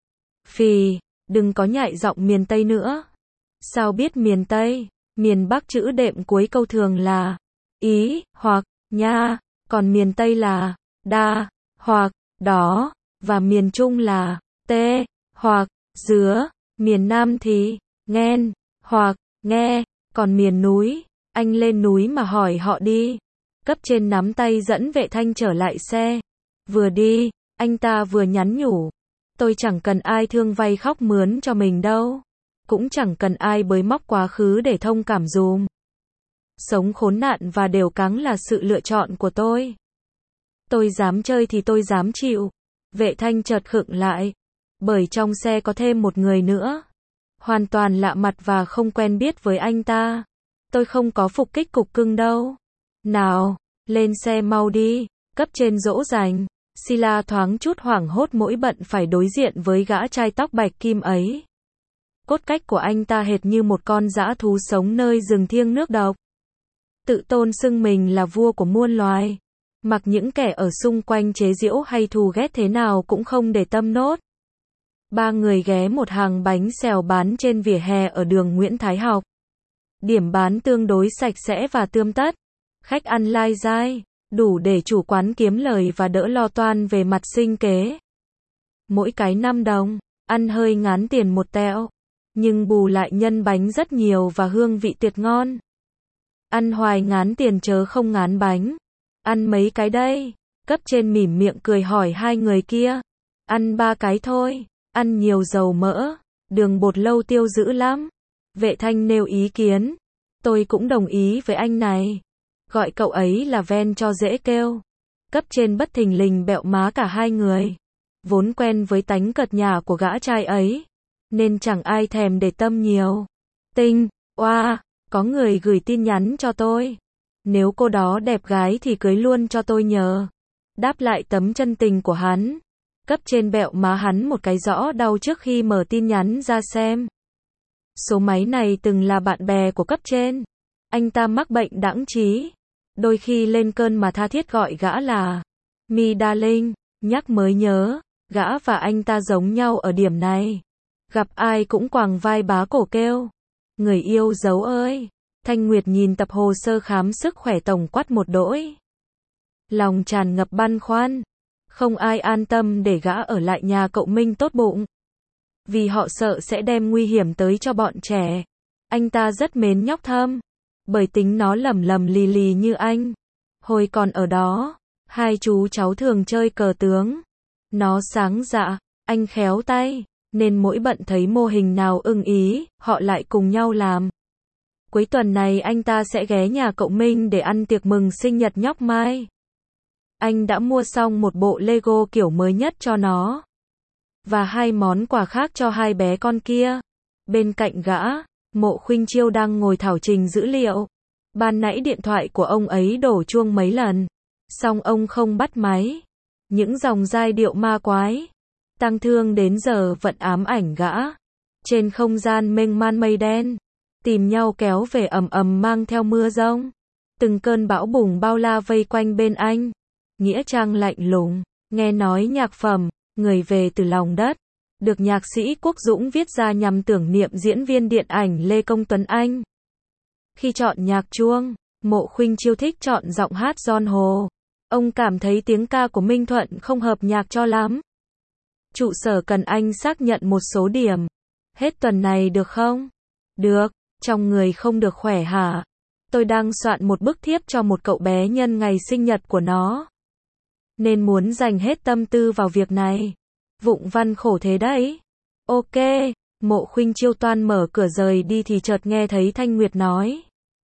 Phì, đừng có nhại giọng miền Tây nữa. Sao biết miền Tây? Miền Bắc chữ đệm cuối câu thường là ý, hoặc, nha, còn miền Tây là đa, hoặc, đó, và miền Trung là tê, hoặc, dứa, miền Nam thì nghen, hoặc, nghe, còn miền núi, anh lên núi mà hỏi họ đi. Cấp trên nắm tay dẫn Vệ Thanh trở lại xe. Vừa đi, anh ta vừa nhắn nhủ. Tôi chẳng cần ai thương vay khóc mướn cho mình đâu. Cũng chẳng cần ai bới móc quá khứ để thông cảm dùm. Sống khốn nạn và đều cáng là sự lựa chọn của tôi. Tôi dám chơi thì tôi dám chịu. Vệ Thanh chợt khựng lại. Bởi trong xe có thêm một người nữa. Hoàn toàn lạ mặt và không quen biết với anh ta. Tôi không có phục kích cục cưng đâu. Nào, lên xe mau đi. Cấp trên dỗ dành. Sila thoáng chút hoảng hốt mỗi bận phải đối diện với gã trai tóc bạch kim ấy. Cốt cách của anh ta hệt như một con dã thú sống nơi rừng thiêng nước độc. Tự tôn xưng mình là vua của muôn loài. Mặc những kẻ ở xung quanh chế giễu hay thù ghét thế nào cũng không để tâm nốt. Ba người ghé một hàng bánh xèo bán trên vỉa hè ở đường Nguyễn Thái Học. Điểm bán tương đối sạch sẽ và tươm tất. Khách ăn lai dai, đủ để chủ quán kiếm lời và đỡ lo toan về mặt sinh kế. Mỗi cái năm đồng, ăn hơi ngán tiền một tẹo. Nhưng bù lại nhân bánh rất nhiều và hương vị tuyệt ngon. Ăn hoài ngán tiền chớ không ngán bánh. Ăn mấy cái đây? Cấp trên mỉm miệng cười hỏi hai người kia. Ăn ba cái thôi. Ăn nhiều dầu mỡ. Đường bột lâu tiêu dữ lắm. Vệ Thanh nêu ý kiến. Tôi cũng đồng ý với anh này. Gọi cậu ấy là Ven cho dễ kêu. Cấp trên bất thình lình bẹo má cả hai người. Vốn quen với tánh cợt nhả của gã trai ấy. Nên chẳng ai thèm để tâm nhiều. Tinh, oa, có người gửi tin nhắn cho tôi. Nếu cô đó đẹp gái thì cưới luôn cho tôi nhờ. Đáp lại tấm chân tình của hắn. Cấp trên bẹo má hắn một cái rõ đau trước khi mở tin nhắn ra xem. Số máy này từng là bạn bè của cấp trên. Anh ta mắc bệnh đãng trí. Đôi khi lên cơn mà tha thiết gọi gã là Mi Darling. Nhắc mới nhớ, gã và anh ta giống nhau ở điểm này. Gặp ai cũng quàng vai bá cổ kêu. Người yêu dấu ơi. Thanh Nguyệt nhìn tập hồ sơ khám sức khỏe tổng quát một đỗi. Lòng tràn ngập băn khoăn. Không ai an tâm để gã ở lại nhà cậu Minh tốt bụng. Vì họ sợ sẽ đem nguy hiểm tới cho bọn trẻ. Anh ta rất mến nhóc Thâm. Bởi tính nó lầm lầm lì lì như anh. Hồi còn ở đó, hai chú cháu thường chơi cờ tướng. Nó sáng dạ, anh khéo tay. Nên mỗi bận thấy mô hình nào ưng ý, họ lại cùng nhau làm. Cuối tuần này anh ta sẽ ghé nhà cậu Minh để ăn tiệc mừng sinh nhật nhóc Mai. Anh đã mua xong một bộ Lego kiểu mới nhất cho nó. Và hai món quà khác cho hai bé con kia. Bên cạnh gã, Mộ Khuynh Chiêu đang ngồi thảo trình dữ liệu. Ban nãy điện thoại của ông ấy đổ chuông mấy lần. Xong ông không bắt máy. Những dòng giai điệu ma quái. Tang thương đến giờ vẫn ám ảnh gã. Trên không gian mênh man mây đen. Tìm nhau kéo về ầm ầm mang theo mưa giông. Từng cơn bão bùng bao la vây quanh bên anh. Nghĩa trang lạnh lùng. Nghe nói nhạc phẩm, người về từ lòng đất. Được nhạc sĩ Quốc Dũng viết ra nhằm tưởng niệm diễn viên điện ảnh Lê Công Tuấn Anh. Khi chọn nhạc chuông, Mộ Khuynh Chiêu thích chọn giọng hát John Hồ. Ông cảm thấy tiếng ca của Minh Thuận không hợp nhạc cho lắm. Trụ sở cần anh xác nhận một số điểm. Hết tuần này được không? Được, trong người không được khỏe hả? Tôi đang soạn một bức thiếp cho một cậu bé nhân ngày sinh nhật của nó. Nên muốn dành hết tâm tư vào việc này. Vụng văn khổ thế đấy. Ok, Mộ Khuynh Chiêu toan mở cửa rời đi thì chợt nghe thấy Thanh Nguyệt nói.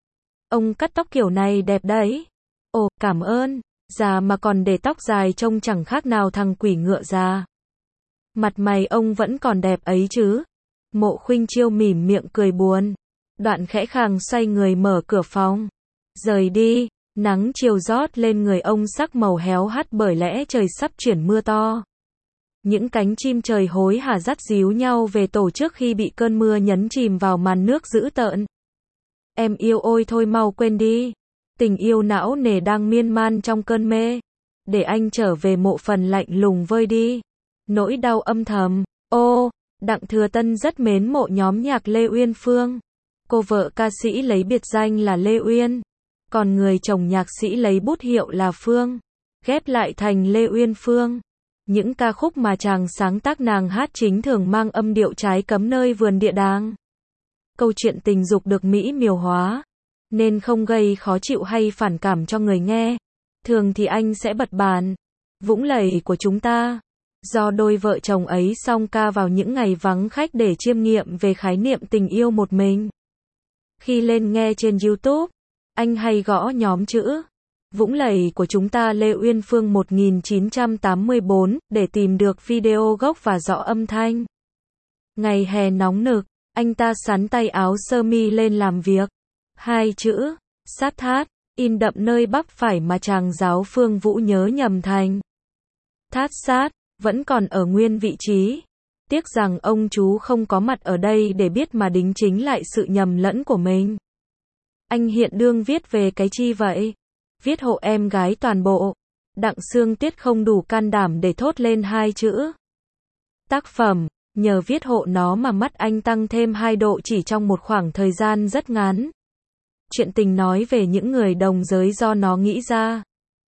Ông cắt tóc kiểu này đẹp đấy. Ồ, cảm ơn. Già mà còn để tóc dài trông chẳng khác nào thằng quỷ ngựa già. Mặt mày ông vẫn còn đẹp ấy chứ. Mộ Khuynh Chiêu mỉm miệng cười buồn. Đoạn khẽ khàng xoay người mở cửa phòng. Rời đi, nắng chiều rót lên người ông sắc màu héo hắt bởi lẽ trời sắp chuyển mưa to. Những cánh chim trời hối hả dắt díu nhau về tổ trước khi bị cơn mưa nhấn chìm vào màn nước dữ tợn. Em yêu ôi thôi mau quên đi. Tình yêu não nề đang miên man trong cơn mê. Để anh trở về mộ phần lạnh lùng vơi đi. Nỗi đau âm thầm. Ô, Đặng Thừa Tân rất mến mộ nhóm nhạc Lê Uyên Phương. Cô vợ ca sĩ lấy biệt danh là Lê Uyên. Còn người chồng nhạc sĩ lấy bút hiệu là Phương. Ghép lại thành Lê Uyên Phương. Những ca khúc mà chàng sáng tác nàng hát chính thường mang âm điệu trái cấm nơi vườn địa đàng. Câu chuyện tình dục được mỹ miều hóa, nên không gây khó chịu hay phản cảm cho người nghe. Thường thì anh sẽ bật bàn Vũng Lầy của chúng ta, do đôi vợ chồng ấy song ca vào những ngày vắng khách để chiêm nghiệm về khái niệm tình yêu một mình. Khi lên nghe trên YouTube, anh hay gõ nhóm chữ Vũng Lầy của chúng ta Lê Uyên Phương một nghìn chín trăm tám mươi tư để tìm được video gốc và rõ âm thanh. Ngày hè nóng nực, anh ta xắn tay áo sơ mi lên làm việc. Hai chữ sát thát in đậm nơi bắp phải mà chàng giáo Phương Vũ nhớ nhầm thành thát sát, vẫn còn ở nguyên vị trí. Tiếc rằng ông chú không có mặt ở đây để biết mà đính chính lại sự nhầm lẫn của mình. Anh hiện đương viết về cái chi vậy? Viết hộ em gái toàn bộ. Đặng Sương Tuyết không đủ can đảm để thốt lên hai chữ tác phẩm. Nhờ viết hộ nó mà mắt anh tăng thêm hai độ chỉ trong một khoảng thời gian rất ngắn. Chuyện tình nói về những người đồng giới do nó nghĩ ra.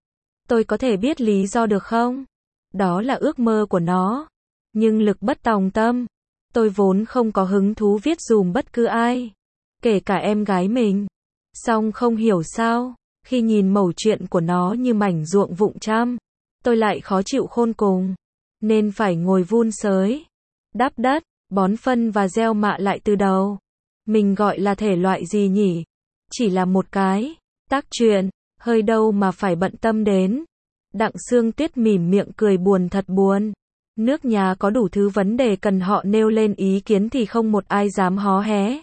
Tôi có thể biết lý do được không? Đó là ước mơ của nó. Nhưng lực bất tòng tâm. Tôi vốn không có hứng thú viết dùm bất cứ ai. Kể cả em gái mình. Song không hiểu sao, khi nhìn mẩu chuyện của nó như mảnh ruộng vụng trăm, tôi lại khó chịu khôn cùng. Nên phải ngồi vun sới, đắp đất, bón phân và gieo mạ lại từ đầu. Mình gọi là thể loại gì nhỉ? Chỉ là một cái tác truyện, hơi đâu mà phải bận tâm đến. Đặng Sương Tuyết mỉm miệng cười buồn thật buồn. Nước nhà có đủ thứ vấn đề cần họ nêu lên ý kiến thì không một ai dám hó hé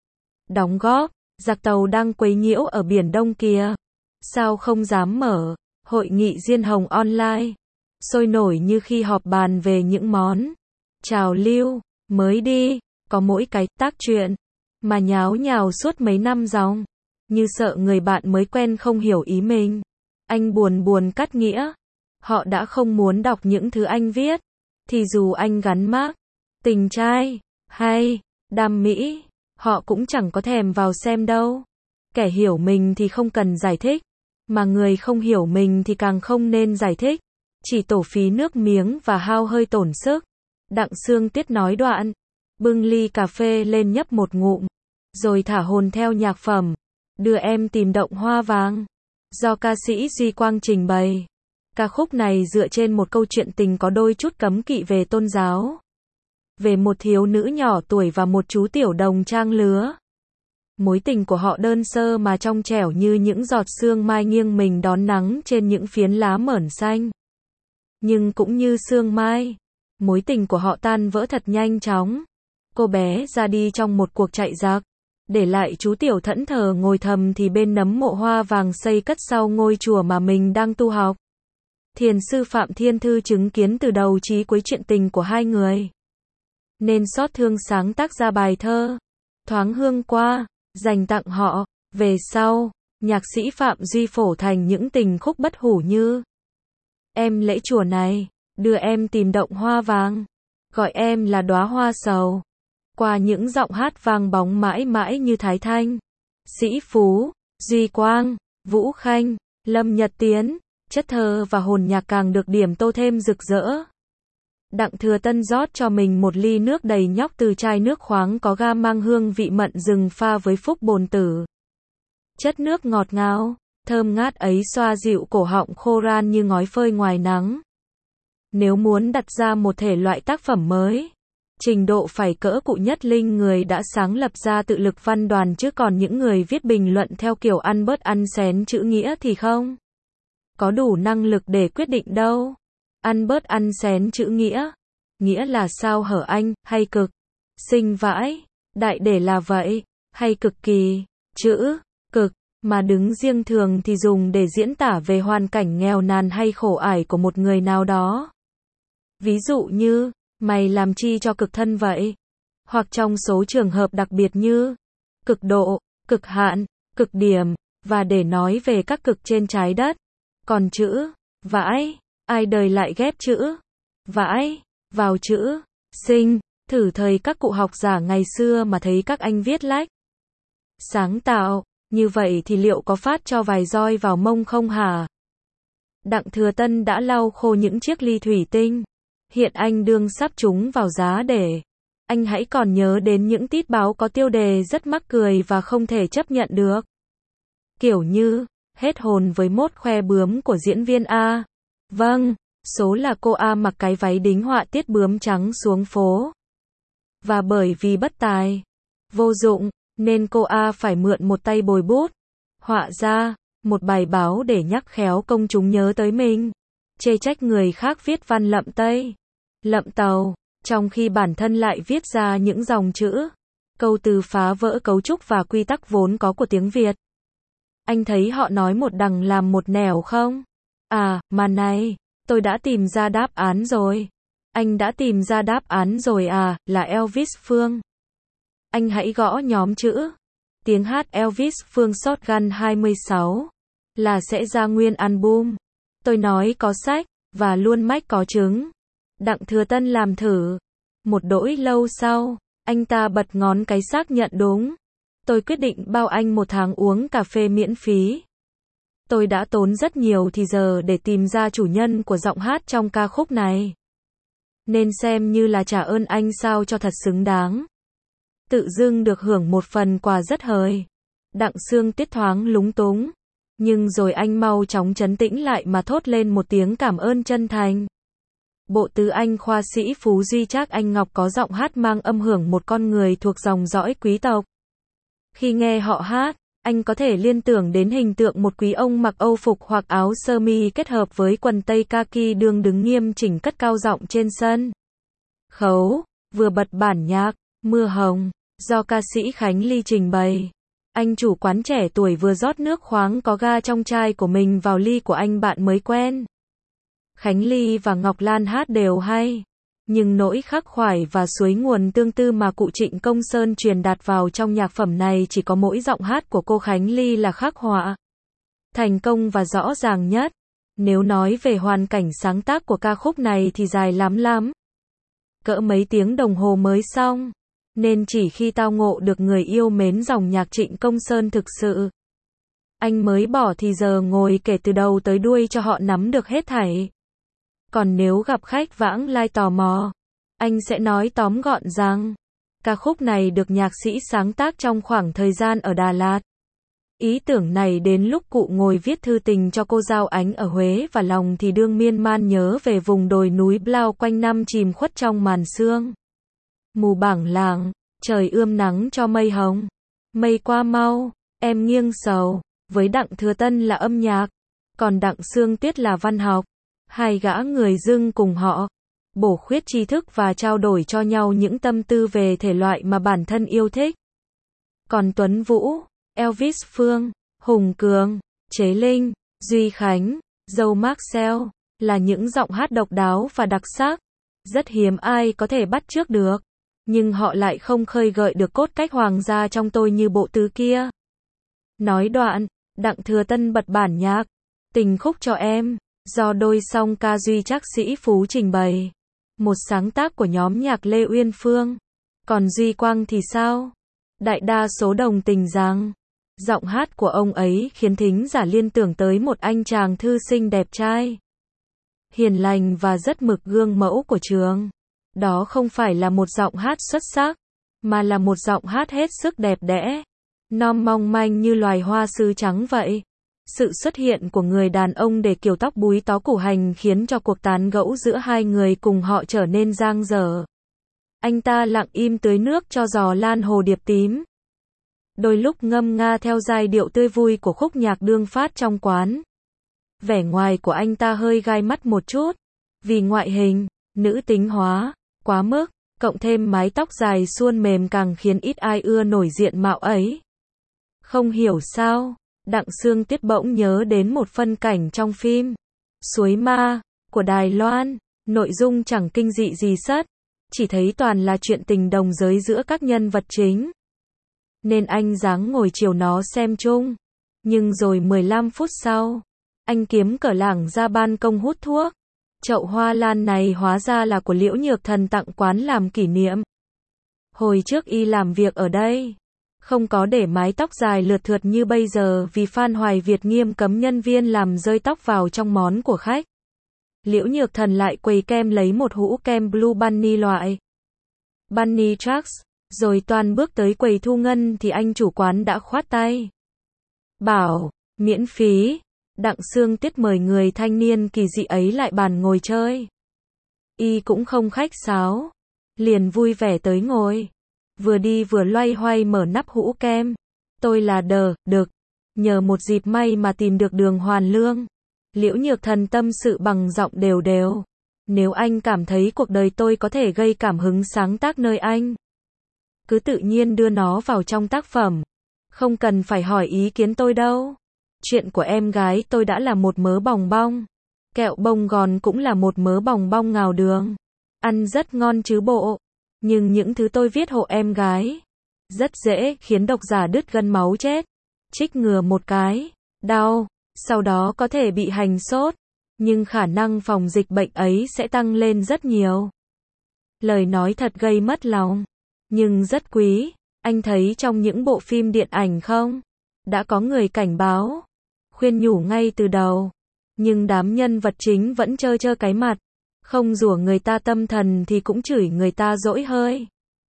đóng góp. Giặc tàu đang quấy nhiễu ở Biển Đông kìa. Sao không dám mở hội nghị diên hồng online, sôi nổi như khi họp bàn về những món trào lưu mới đi, có mỗi cái tác truyện mà nháo nhào suốt mấy năm dòng, như sợ người bạn mới quen không hiểu ý mình. Anh buồn buồn cắt nghĩa. Họ đã không muốn đọc những thứ anh viết, thì dù anh gắn mác tình trai hay đam mỹ, họ cũng chẳng có thèm vào xem đâu. Kẻ hiểu mình thì không cần giải thích, mà người không hiểu mình thì càng không nên giải thích. Chỉ tổ phí nước miếng và hao hơi tổn sức. Đặng Sương Tuyết nói đoạn, bưng ly cà phê lên nhấp một ngụm, rồi thả hồn theo nhạc phẩm Đưa Em Tìm Động Hoa Vàng, do ca sĩ Duy Quang trình bày. Ca khúc này dựa trên một câu chuyện tình có đôi chút cấm kỵ về tôn giáo, về một thiếu nữ nhỏ tuổi và một chú tiểu đồng trang lứa. Mối tình của họ đơn sơ mà trong trẻo như những giọt sương mai nghiêng mình đón nắng trên những phiến lá mởn xanh. Nhưng cũng như sương mai, mối tình của họ tan vỡ thật nhanh chóng. Cô bé ra đi trong một cuộc chạy giặc, để lại chú tiểu thẫn thờ ngồi thầm thì bên nấm mộ hoa vàng xây cất sau ngôi chùa mà mình đang tu học. Thiền sư Phạm Thiên Thư chứng kiến từ đầu chí cuối chuyện tình của hai người, nên xót thương sáng tác ra bài thơ Thoáng Hương Qua, dành tặng họ. Về sau, nhạc sĩ Phạm Duy phổ thành những tình khúc bất hủ như Em Lễ Chùa Này, Đưa Em Tìm Động Hoa Vàng, Gọi Em Là Đóa Hoa Sầu. Qua những giọng hát vang bóng mãi mãi như Thái Thanh, Sĩ Phú, Duy Quang, Vũ Khanh, Lâm Nhật Tiến, chất thơ và hồn nhạc càng được điểm tô thêm rực rỡ. Đặng Thừa Tân rót cho mình một ly nước đầy nhóc từ chai nước khoáng có ga mang hương vị mận rừng pha với phúc bồn tử. Chất nước ngọt ngào, thơm ngát ấy xoa dịu cổ họng khô ran như ngói phơi ngoài nắng. Nếu muốn đặt ra một thể loại tác phẩm mới, trình độ phải cỡ Cụ Nhất Linh, người đã sáng lập ra tự lực văn đoàn, chứ còn những người viết bình luận theo kiểu ăn bớt ăn xén chữ nghĩa thì không có đủ năng lực để quyết định đâu. Ăn bớt ăn xén chữ nghĩa, nghĩa là sao hở anh, hay cực, sinh vãi, đại để là vậy, hay cực kỳ, chữ, cực, mà đứng riêng thường thì dùng để diễn tả về hoàn cảnh nghèo nàn hay khổ ải của một người nào đó. Ví dụ như, mày làm chi cho cực thân vậy? Hoặc trong số trường hợp đặc biệt như, cực độ, cực hạn, cực điểm, và để nói về các cực trên trái đất. Còn chữ, vãi, ai đời lại ghép chữ, vãi, vào chữ, sinh, thử thời các cụ học giả ngày xưa mà thấy các anh viết lách, sáng tạo, như vậy thì liệu có phát cho vài roi vào mông không hả? Đặng Thừa Tân đã lau khô những chiếc ly thủy tinh. Hiện anh đương sắp chúng vào giá để. Anh hãy còn nhớ đến những tít báo có tiêu đề rất mắc cười và không thể chấp nhận được. Kiểu như, hết hồn với mốt khoe bướm của diễn viên A. Vâng, số là cô A mặc cái váy đính họa tiết bướm trắng xuống phố. Và bởi vì bất tài, vô dụng, nên cô A phải mượn một tay bồi bút, họa ra một bài báo để nhắc khéo công chúng nhớ tới mình. Chê trách người khác viết văn lậm Tây, lậm Tàu, trong khi bản thân lại viết ra những dòng chữ, câu từ phá vỡ cấu trúc và quy tắc vốn có của tiếng Việt. Anh thấy họ nói một đằng làm một nẻo không? À, mà này, tôi đã tìm ra đáp án rồi. Anh đã tìm ra đáp án rồi à, là Elvis Phương. Anh hãy gõ nhóm chữ, tiếng hát Elvis Phương Shotgun hai mươi sáu, là sẽ ra nguyên album. Tôi nói có sách, và luôn mách có trứng. Đặng Thừa Tân làm thử. Một đỗi lâu sau, anh ta bật ngón cái xác nhận đúng. Tôi quyết định bao anh một tháng uống cà phê miễn phí. Tôi đã tốn rất nhiều thì giờ để tìm ra chủ nhân của giọng hát trong ca khúc này. Nên xem như là trả ơn anh sao cho thật xứng đáng. Tự dưng được hưởng một phần quà rất hời. Đặng Sương Tiết thoáng lúng túng. Nhưng rồi anh mau chóng trấn tĩnh lại mà thốt lên một tiếng cảm ơn chân thành. Bộ tứ anh khoa sĩ Phú Duy Trác Anh Ngọc có giọng hát mang âm hưởng một con người thuộc dòng dõi quý tộc. Khi nghe họ hát, anh có thể liên tưởng đến hình tượng một quý ông mặc âu phục hoặc áo sơ mi kết hợp với quần tây kaki đương đứng nghiêm chỉnh cất cao giọng trên sân khấu, vừa bật bản nhạc Mưa Hồng do ca sĩ Khánh Ly trình bày. Anh chủ quán trẻ tuổi vừa rót nước khoáng có ga trong chai của mình vào ly của anh bạn mới quen. Khánh Ly và Ngọc Lan hát đều hay, nhưng nỗi khắc khoải và suối nguồn tương tư mà cụ Trịnh Công Sơn truyền đạt vào trong nhạc phẩm này chỉ có mỗi giọng hát của cô Khánh Ly là khắc họa thành công và rõ ràng nhất. Nếu nói về hoàn cảnh sáng tác của ca khúc này thì dài lắm lắm. Cỡ mấy tiếng đồng hồ mới xong. Nên chỉ khi tao ngộ được người yêu mến dòng nhạc Trịnh Công Sơn thực sự, anh mới bỏ thì giờ ngồi kể từ đầu tới đuôi cho họ nắm được hết thảy. Còn nếu gặp khách vãng lai tò mò, anh sẽ nói tóm gọn rằng, ca khúc này được nhạc sĩ sáng tác trong khoảng thời gian ở Đà Lạt. Ý tưởng này đến lúc cụ ngồi viết thư tình cho cô Giao Ánh ở Huế và lòng thì đương miên man nhớ về vùng đồi núi Blau quanh năm chìm khuất trong màn sương mù bảng làng, trời ươm nắng cho mây hồng. Mây qua mau, em nghiêng sầu. Với Đặng Thừa Tân là âm nhạc, còn Đặng Sương Tuyết là văn học. Hai gã người dưng cùng họ, bổ khuyết tri thức và trao đổi cho nhau những tâm tư về thể loại mà bản thân yêu thích. Còn Tuấn Vũ, Elvis Phương, Hùng Cường, Chế Linh, Duy Khánh, Dâu Marcel, là những giọng hát độc đáo và đặc sắc. Rất hiếm ai có thể bắt chước được. Nhưng họ lại không khơi gợi được cốt cách hoàng gia trong tôi như bộ tứ kia. Nói đoạn, Đặng Thừa Tân bật bản nhạc Tình Khúc Cho Em, do đôi song ca Duy Trác Sĩ Phú trình bày. Một sáng tác của nhóm nhạc Lê Uyên Phương. Còn Duy Quang thì sao? Đại đa số đồng tình rằng, giọng hát của ông ấy khiến thính giả liên tưởng tới một anh chàng thư sinh đẹp trai. hiền lành và rất mực gương mẫu của trường. Đó không phải là một giọng hát xuất sắc, mà là một giọng hát hết sức đẹp đẽ, non mong manh như loài hoa sứ trắng vậy. Sự xuất hiện của người đàn ông để kiểu tóc búi tó củ hành khiến cho cuộc tán gẫu giữa hai người cùng họ trở nên dang dở. Anh ta lặng im tưới nước cho giò lan hồ điệp tím. Đôi lúc ngâm nga theo giai điệu tươi vui của khúc nhạc đương phát trong quán. Vẻ ngoài của anh ta hơi gai mắt một chút, vì ngoại hình, nữ tính hóa, quá mức, cộng thêm mái tóc dài suôn mềm càng khiến ít ai ưa nổi diện mạo ấy. Không hiểu sao, Đặng Sương Tuyết bỗng nhớ đến một phân cảnh trong phim Suối Ma của Đài Loan, nội dung chẳng kinh dị gì sất, chỉ thấy toàn là chuyện tình đồng giới giữa các nhân vật chính. Nên anh ráng ngồi chiều nó xem chung. Nhưng rồi mười lăm phút sau, anh kiếm cờ lảng ra ban công hút thuốc. Chậu hoa lan này hóa ra là của Liễu Nhược Thần tặng quán làm kỷ niệm. Hồi trước y làm việc ở đây, không có để mái tóc dài lượt thượt như bây giờ vì Phan Hoài Việt nghiêm cấm nhân viên làm rơi tóc vào trong món của khách. Liễu Nhược Thần lại quầy kem lấy một hũ kem Blue Bunny loại Bunny Tracks, rồi toàn bước tới quầy thu ngân thì anh chủ quán đã khoát tay. Bảo, miễn phí. Đặng Sương Tuyết mời người thanh niên kỳ dị ấy lại bàn ngồi chơi. Y cũng không khách sáo, liền vui vẻ tới ngồi. Vừa đi vừa loay hoay mở nắp hũ kem. Tôi là Đờ, Đực. Nhờ một dịp may mà tìm được Đường Hoàn Lương. Liễu Nhược Thần tâm sự bằng giọng đều đều. Nếu anh cảm thấy cuộc đời tôi có thể gây cảm hứng sáng tác nơi anh, cứ tự nhiên đưa nó vào trong tác phẩm. Không cần phải hỏi ý kiến tôi đâu. Chuyện của em gái tôi đã là một mớ bòng bong. Kẹo bông gòn cũng là một mớ bòng bong ngào đường. Ăn rất ngon chứ bộ. Nhưng những thứ tôi viết hộ em gái rất dễ khiến độc giả đứt gân máu chết. Chích ngừa một cái, đau, sau đó có thể bị hành sốt. Nhưng khả năng phòng dịch bệnh ấy sẽ tăng lên rất nhiều. Lời nói thật gây mất lòng. Nhưng rất quý. Anh thấy trong những bộ phim điện ảnh không? Đã có người cảnh báo, khuyên nhủ ngay từ đầu. Nhưng đám nhân vật chính vẫn trơ trơ cái mặt. Không rủa người ta tâm thần thì cũng chửi người ta dỗi hơi.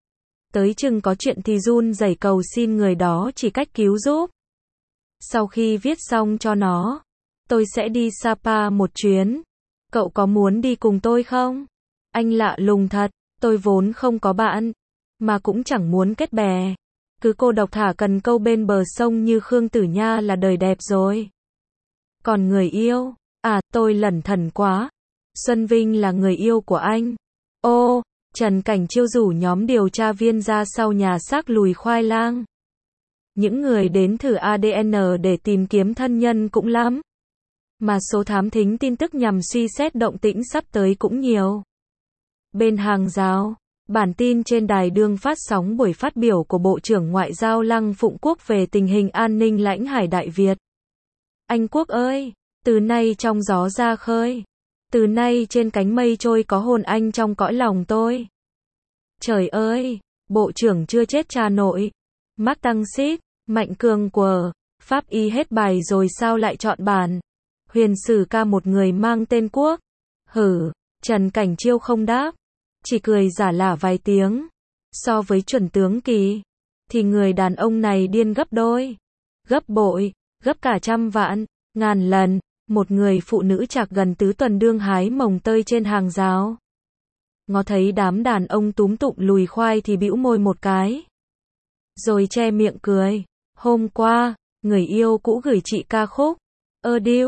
Tới chừng có chuyện thì run rẩy cầu xin người đó chỉ cách cứu giúp. Sau khi viết xong cho nó, tôi sẽ đi Sapa một chuyến. Cậu có muốn đi cùng tôi không? Anh lạ lùng thật, tôi vốn không có bạn, mà cũng chẳng muốn kết bè. Cứ cô độc thả cần câu bên bờ sông như Khương Tử Nha là đời đẹp rồi. Còn người yêu? À, tôi lẩn thẩn quá. Xuân Vinh là người yêu của anh. Ô, Trần Cảnh Chiêu rủ nhóm điều tra viên ra sau nhà xác Lùi Khoai Lang. Những người đến thử a đê en để tìm kiếm thân nhân cũng lắm. Mà số thám thính tin tức nhằm suy xét động tĩnh sắp tới cũng nhiều. Bên hàng rào, bản tin trên đài đương phát sóng buổi phát biểu của Bộ trưởng Ngoại giao Lăng Phụng Quốc về tình hình an ninh lãnh hải Đại Việt. Anh Quốc ơi, từ nay trong gió ra khơi. Từ nay trên cánh mây trôi có hồn anh trong cõi lòng tôi. Trời ơi, Bộ trưởng chưa chết cha nội. Mác Tăng Xít, Mạnh Cường quờ, Pháp y hết bài rồi sao lại chọn bản Huyền Sử ca một người mang tên Quốc. Hử, Trần Cảnh Chiêu không đáp, chỉ cười giả lả vài tiếng. So với chuẩn tướng Kỳ, thì người đàn ông này điên gấp đôi, gấp bội, gấp cả trăm vạn, ngàn lần. Một người phụ nữ chạc gần tứ tuần đương hái mồng tơi trên hàng rào. Ngó thấy đám đàn ông túm tụm lùi khoai thì bĩu môi một cái. Rồi che miệng cười. Hôm qua, người yêu cũ gửi chị ca khúc Adele,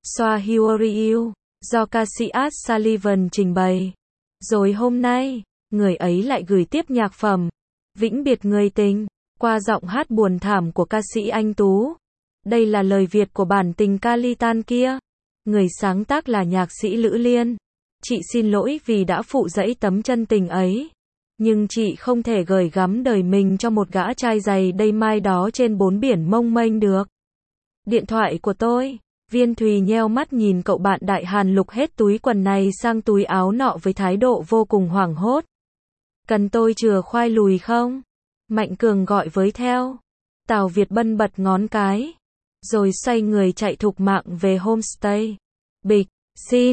Swahili, do ca sĩ Ed Sullivan trình bày. Rồi hôm nay, người ấy lại gửi tiếp nhạc phẩm Vĩnh biệt người tình, qua giọng hát buồn thảm của ca sĩ Anh Tú. Đây là lời Việt của bản tình ca ly tan kia. Người sáng tác là nhạc sĩ Lữ Liên. Chị xin lỗi vì đã phụ dẫy tấm chân tình ấy. Nhưng chị không thể gửi gắm đời mình cho một gã trai giày đây mai đó trên bốn biển mông mênh được. Điện thoại của tôi. Viên Thùy nheo mắt nhìn cậu bạn Đại Hàn lục hết túi quần này sang túi áo nọ với thái độ vô cùng hoảng hốt. Cần tôi chừa khoai lùi không? Mạnh Cường gọi với theo. Tào Việt Bân bật ngón cái. Rồi xoay người chạy thục mạng về homestay. Bịch, xin,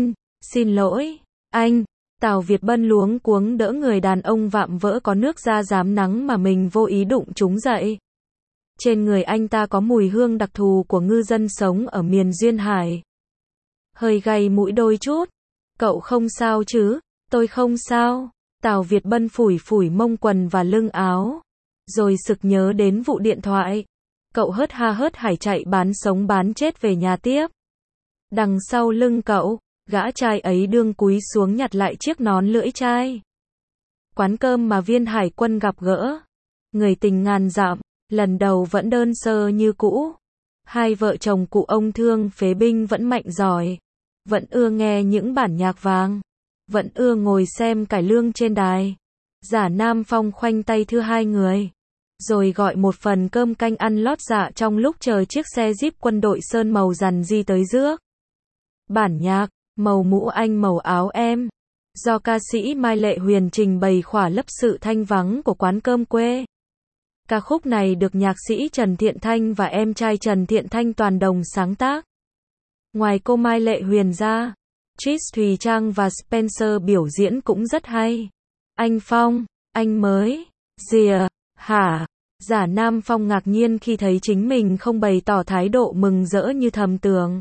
Xin lỗi, anh. Tào Việt Bân luống cuống đỡ người đàn ông vạm vỡ có nước da rám nắng mà mình vô ý đụng trúng dậy. Trên người anh ta có mùi hương đặc thù của ngư dân sống ở miền duyên hải. Hơi gay mũi đôi chút. Cậu không sao chứ? Tôi không sao. Tào Việt Bân phủi phủi mông quần và lưng áo. Rồi sực nhớ đến vụ điện thoại. Cậu hớt ha hớt hải chạy bán sống bán chết về nhà tiếp. Đằng sau lưng cậu, gã trai ấy đương cúi xuống nhặt lại chiếc nón lưỡi chai. Quán cơm mà Viên Hải Quân gặp gỡ. Người tình ngàn dặm, lần đầu vẫn đơn sơ như cũ. Hai vợ chồng cụ ông thương phế binh vẫn mạnh giỏi. Vẫn ưa nghe những bản nhạc vàng. Vẫn ưa ngồi xem cải lương trên đài. Giả Nam Phong khoanh tay thưa hai người. Rồi gọi một phần cơm canh ăn lót dạ trong lúc chờ chiếc xe Jeep quân đội sơn màu rằn di tới rước. Bản nhạc, màu mũ anh màu áo em. Do ca sĩ Mai Lệ Huyền trình bày khỏa lấp sự thanh vắng của quán cơm quê. Ca khúc này được nhạc sĩ Trần Thiện Thanh và em trai Trần Thiện Thanh toàn đồng sáng tác. Ngoài cô Mai Lệ Huyền ra, Trish Thùy Trang và Spencer biểu diễn cũng rất hay. Anh Phong, anh mới, dìa, hả? Giả Nam Phong ngạc nhiên khi thấy chính mình không bày tỏ thái độ mừng rỡ như thầm tưởng.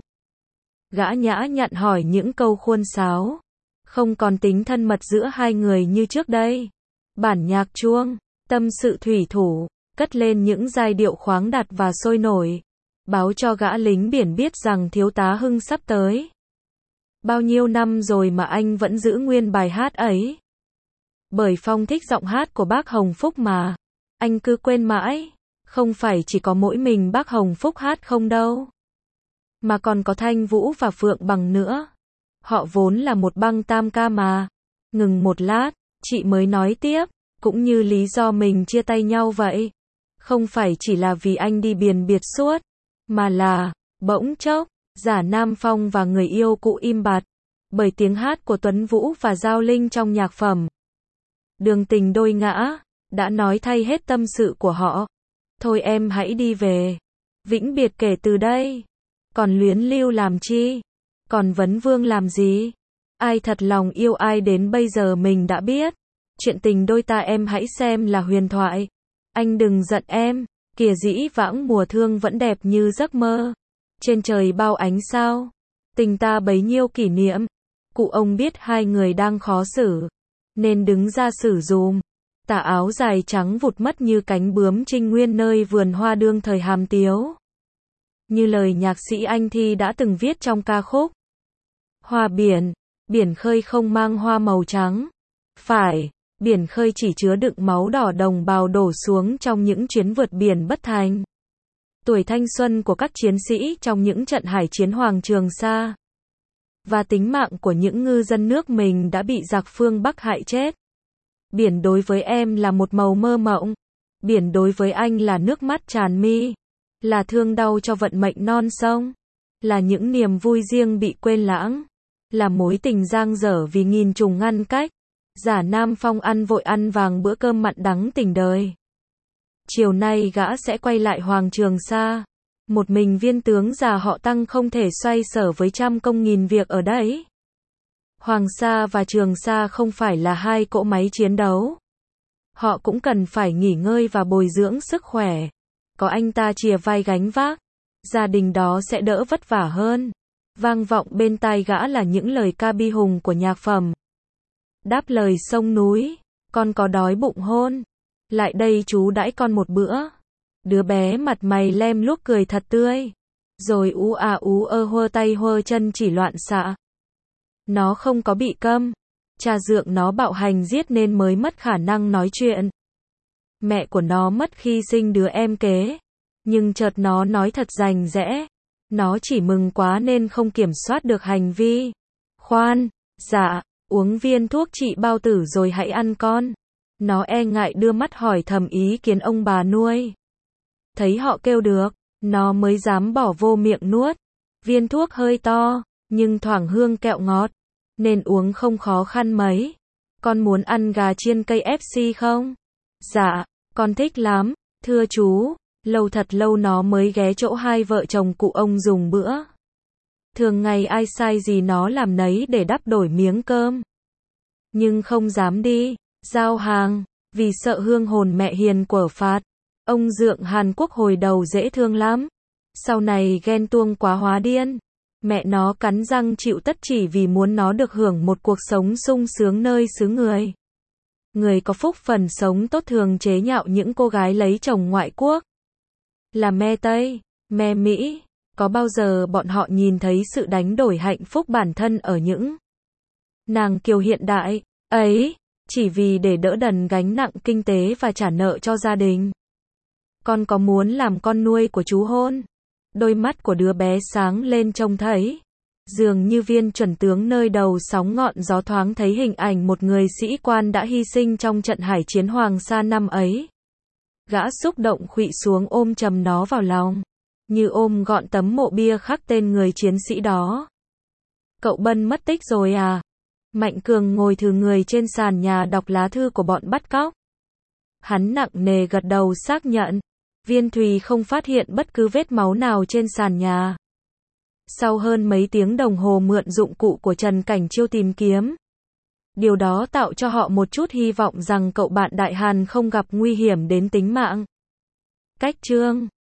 Gã nhã nhặn hỏi những câu khuôn sáo. Không còn tính thân mật giữa hai người như trước đây. Bản nhạc chuông, tâm sự thủy thủ, cất lên những giai điệu khoáng đạt và sôi nổi. Báo cho gã lính biển biết rằng thiếu tá Hưng sắp tới. Bao nhiêu năm rồi mà anh vẫn giữ nguyên bài hát ấy. Bởi Phong thích giọng hát của bác Hồng Phúc mà. Anh cứ quên mãi. Không phải chỉ có mỗi mình bác Hồng Phúc hát không đâu. Mà còn có Thanh Vũ và Phượng Bằng nữa. Họ vốn là một băng tam ca mà. Ngừng một lát, chị mới nói tiếp. Cũng như lý do mình chia tay nhau vậy. Không phải chỉ là vì anh đi biển biệt suốt. Mà là, bỗng chốc, Giả Nam Phong và người yêu cũ im bặt. Bởi tiếng hát của Tuấn Vũ và Giao Linh trong nhạc phẩm Đường Tình Đôi Ngã đã nói thay hết tâm sự của họ. Thôi em hãy đi về. Vĩnh biệt kể từ đây. Còn luyến lưu làm chi? Còn vấn vương làm gì? Ai thật lòng yêu ai đến bây giờ mình đã biết. Chuyện tình đôi ta em hãy xem là huyền thoại. Anh đừng giận em. Kìa dĩ vãng mùa thương vẫn đẹp như giấc mơ. Trên trời bao ánh sao. Tình ta bấy nhiêu kỷ niệm. Cụ ông biết hai người đang khó xử. Nên đứng ra xử dùm. Tà áo dài trắng vụt mất như cánh bướm trinh nguyên nơi vườn hoa đương thời hàm tiếu. Như lời nhạc sĩ Anh Thi đã từng viết trong ca khúc. Hoa biển, biển khơi không mang hoa màu trắng. Phải, biển khơi chỉ chứa đựng máu đỏ đồng bào đổ xuống trong những chuyến vượt biển bất thành. Tuổi thanh xuân của các chiến sĩ trong những trận hải chiến Hoàng Trường Sa. Và tính mạng của những ngư dân nước mình đã bị giặc phương Bắc hại chết. Biển đối với em là một màu mơ mộng. Biển đối với anh là nước mắt tràn mi. Là thương đau cho vận mệnh non sông. Là những niềm vui riêng bị quên lãng. Là mối tình dang dở vì nghìn trùng ngăn cách. Giả Nam Phong ăn vội ăn vàng bữa cơm mặn đắng tình đời. Chiều nay gã sẽ quay lại Hoàng Trường Sa. Một mình viên tướng già họ Tăng không thể xoay sở với trăm công nghìn việc ở đấy. Hoàng Sa và Trường Sa không phải là hai cỗ máy chiến đấu. Họ cũng cần phải nghỉ ngơi và bồi dưỡng sức khỏe. Có anh ta chìa vai gánh vác, gia đình đó sẽ đỡ vất vả hơn. Vang vọng bên tai gã là những lời ca bi hùng của nhạc phẩm. Đáp lời sông núi, con có đói bụng hôn. Lại đây chú đãi con một bữa. Đứa bé mặt mày lem luốc cười thật tươi. Rồi ú à ú ơ hơ tay hơ chân chỉ loạn xạ. Nó không có bị câm. Cha dượng nó bạo hành giết nên mới mất khả năng nói chuyện. Mẹ của nó mất khi sinh đứa em kế. Nhưng chợt nó nói thật rành rẽ. Nó chỉ mừng quá nên không kiểm soát được hành vi. Khoan, dạ, uống viên thuốc trị bao tử rồi hãy ăn con. Nó e ngại đưa mắt hỏi thầm ý kiến ông bà nuôi. Thấy họ kêu được, nó mới dám bỏ vô miệng nuốt. Viên thuốc hơi to, nhưng thoảng hương kẹo ngọt. Nên uống không khó khăn mấy. Con muốn ăn gà chiên cây ép xê không? Dạ, con thích lắm, thưa chú. Lâu thật lâu nó mới ghé chỗ hai vợ chồng cụ ông dùng bữa. Thường ngày ai sai gì nó làm nấy để đắp đổi miếng cơm. Nhưng không dám đi giao hàng, vì sợ hương hồn mẹ hiền quở phạt. Ông dượng Hàn Quốc hồi đầu dễ thương lắm. Sau này ghen tuông quá hóa điên. Mẹ nó cắn răng chịu tất chỉ vì muốn nó được hưởng một cuộc sống sung sướng nơi xứ người. Người có phúc phần sống tốt thường chế nhạo những cô gái lấy chồng ngoại quốc. Là me Tây, me Mỹ. Có bao giờ bọn họ nhìn thấy sự đánh đổi hạnh phúc bản thân ở những nàng kiều hiện đại ấy, chỉ vì để đỡ đần gánh nặng kinh tế và trả nợ cho gia đình. Con có muốn làm con nuôi của chú hôn? Đôi mắt của đứa bé sáng lên trông thấy. Dường như viên chuẩn tướng nơi đầu sóng ngọn gió thoáng thấy hình ảnh một người sĩ quan đã hy sinh trong trận hải chiến Hoàng Sa năm ấy. Gã xúc động khuỵu xuống ôm chầm nó vào lòng. Như ôm gọn tấm mộ bia khắc tên người chiến sĩ đó. Cậu Bân mất tích rồi à? Mạnh Cường ngồi thừ người trên sàn nhà đọc lá thư của bọn bắt cóc. Hắn nặng nề gật đầu xác nhận. Viên Thùy không phát hiện bất cứ vết máu nào trên sàn nhà. Sau hơn mấy tiếng đồng hồ mượn dụng cụ của Trần Cảnh Chiêu tìm kiếm, điều đó tạo cho họ một chút hy vọng rằng cậu bạn Đại Hàn không gặp nguy hiểm đến tính mạng. Cách chương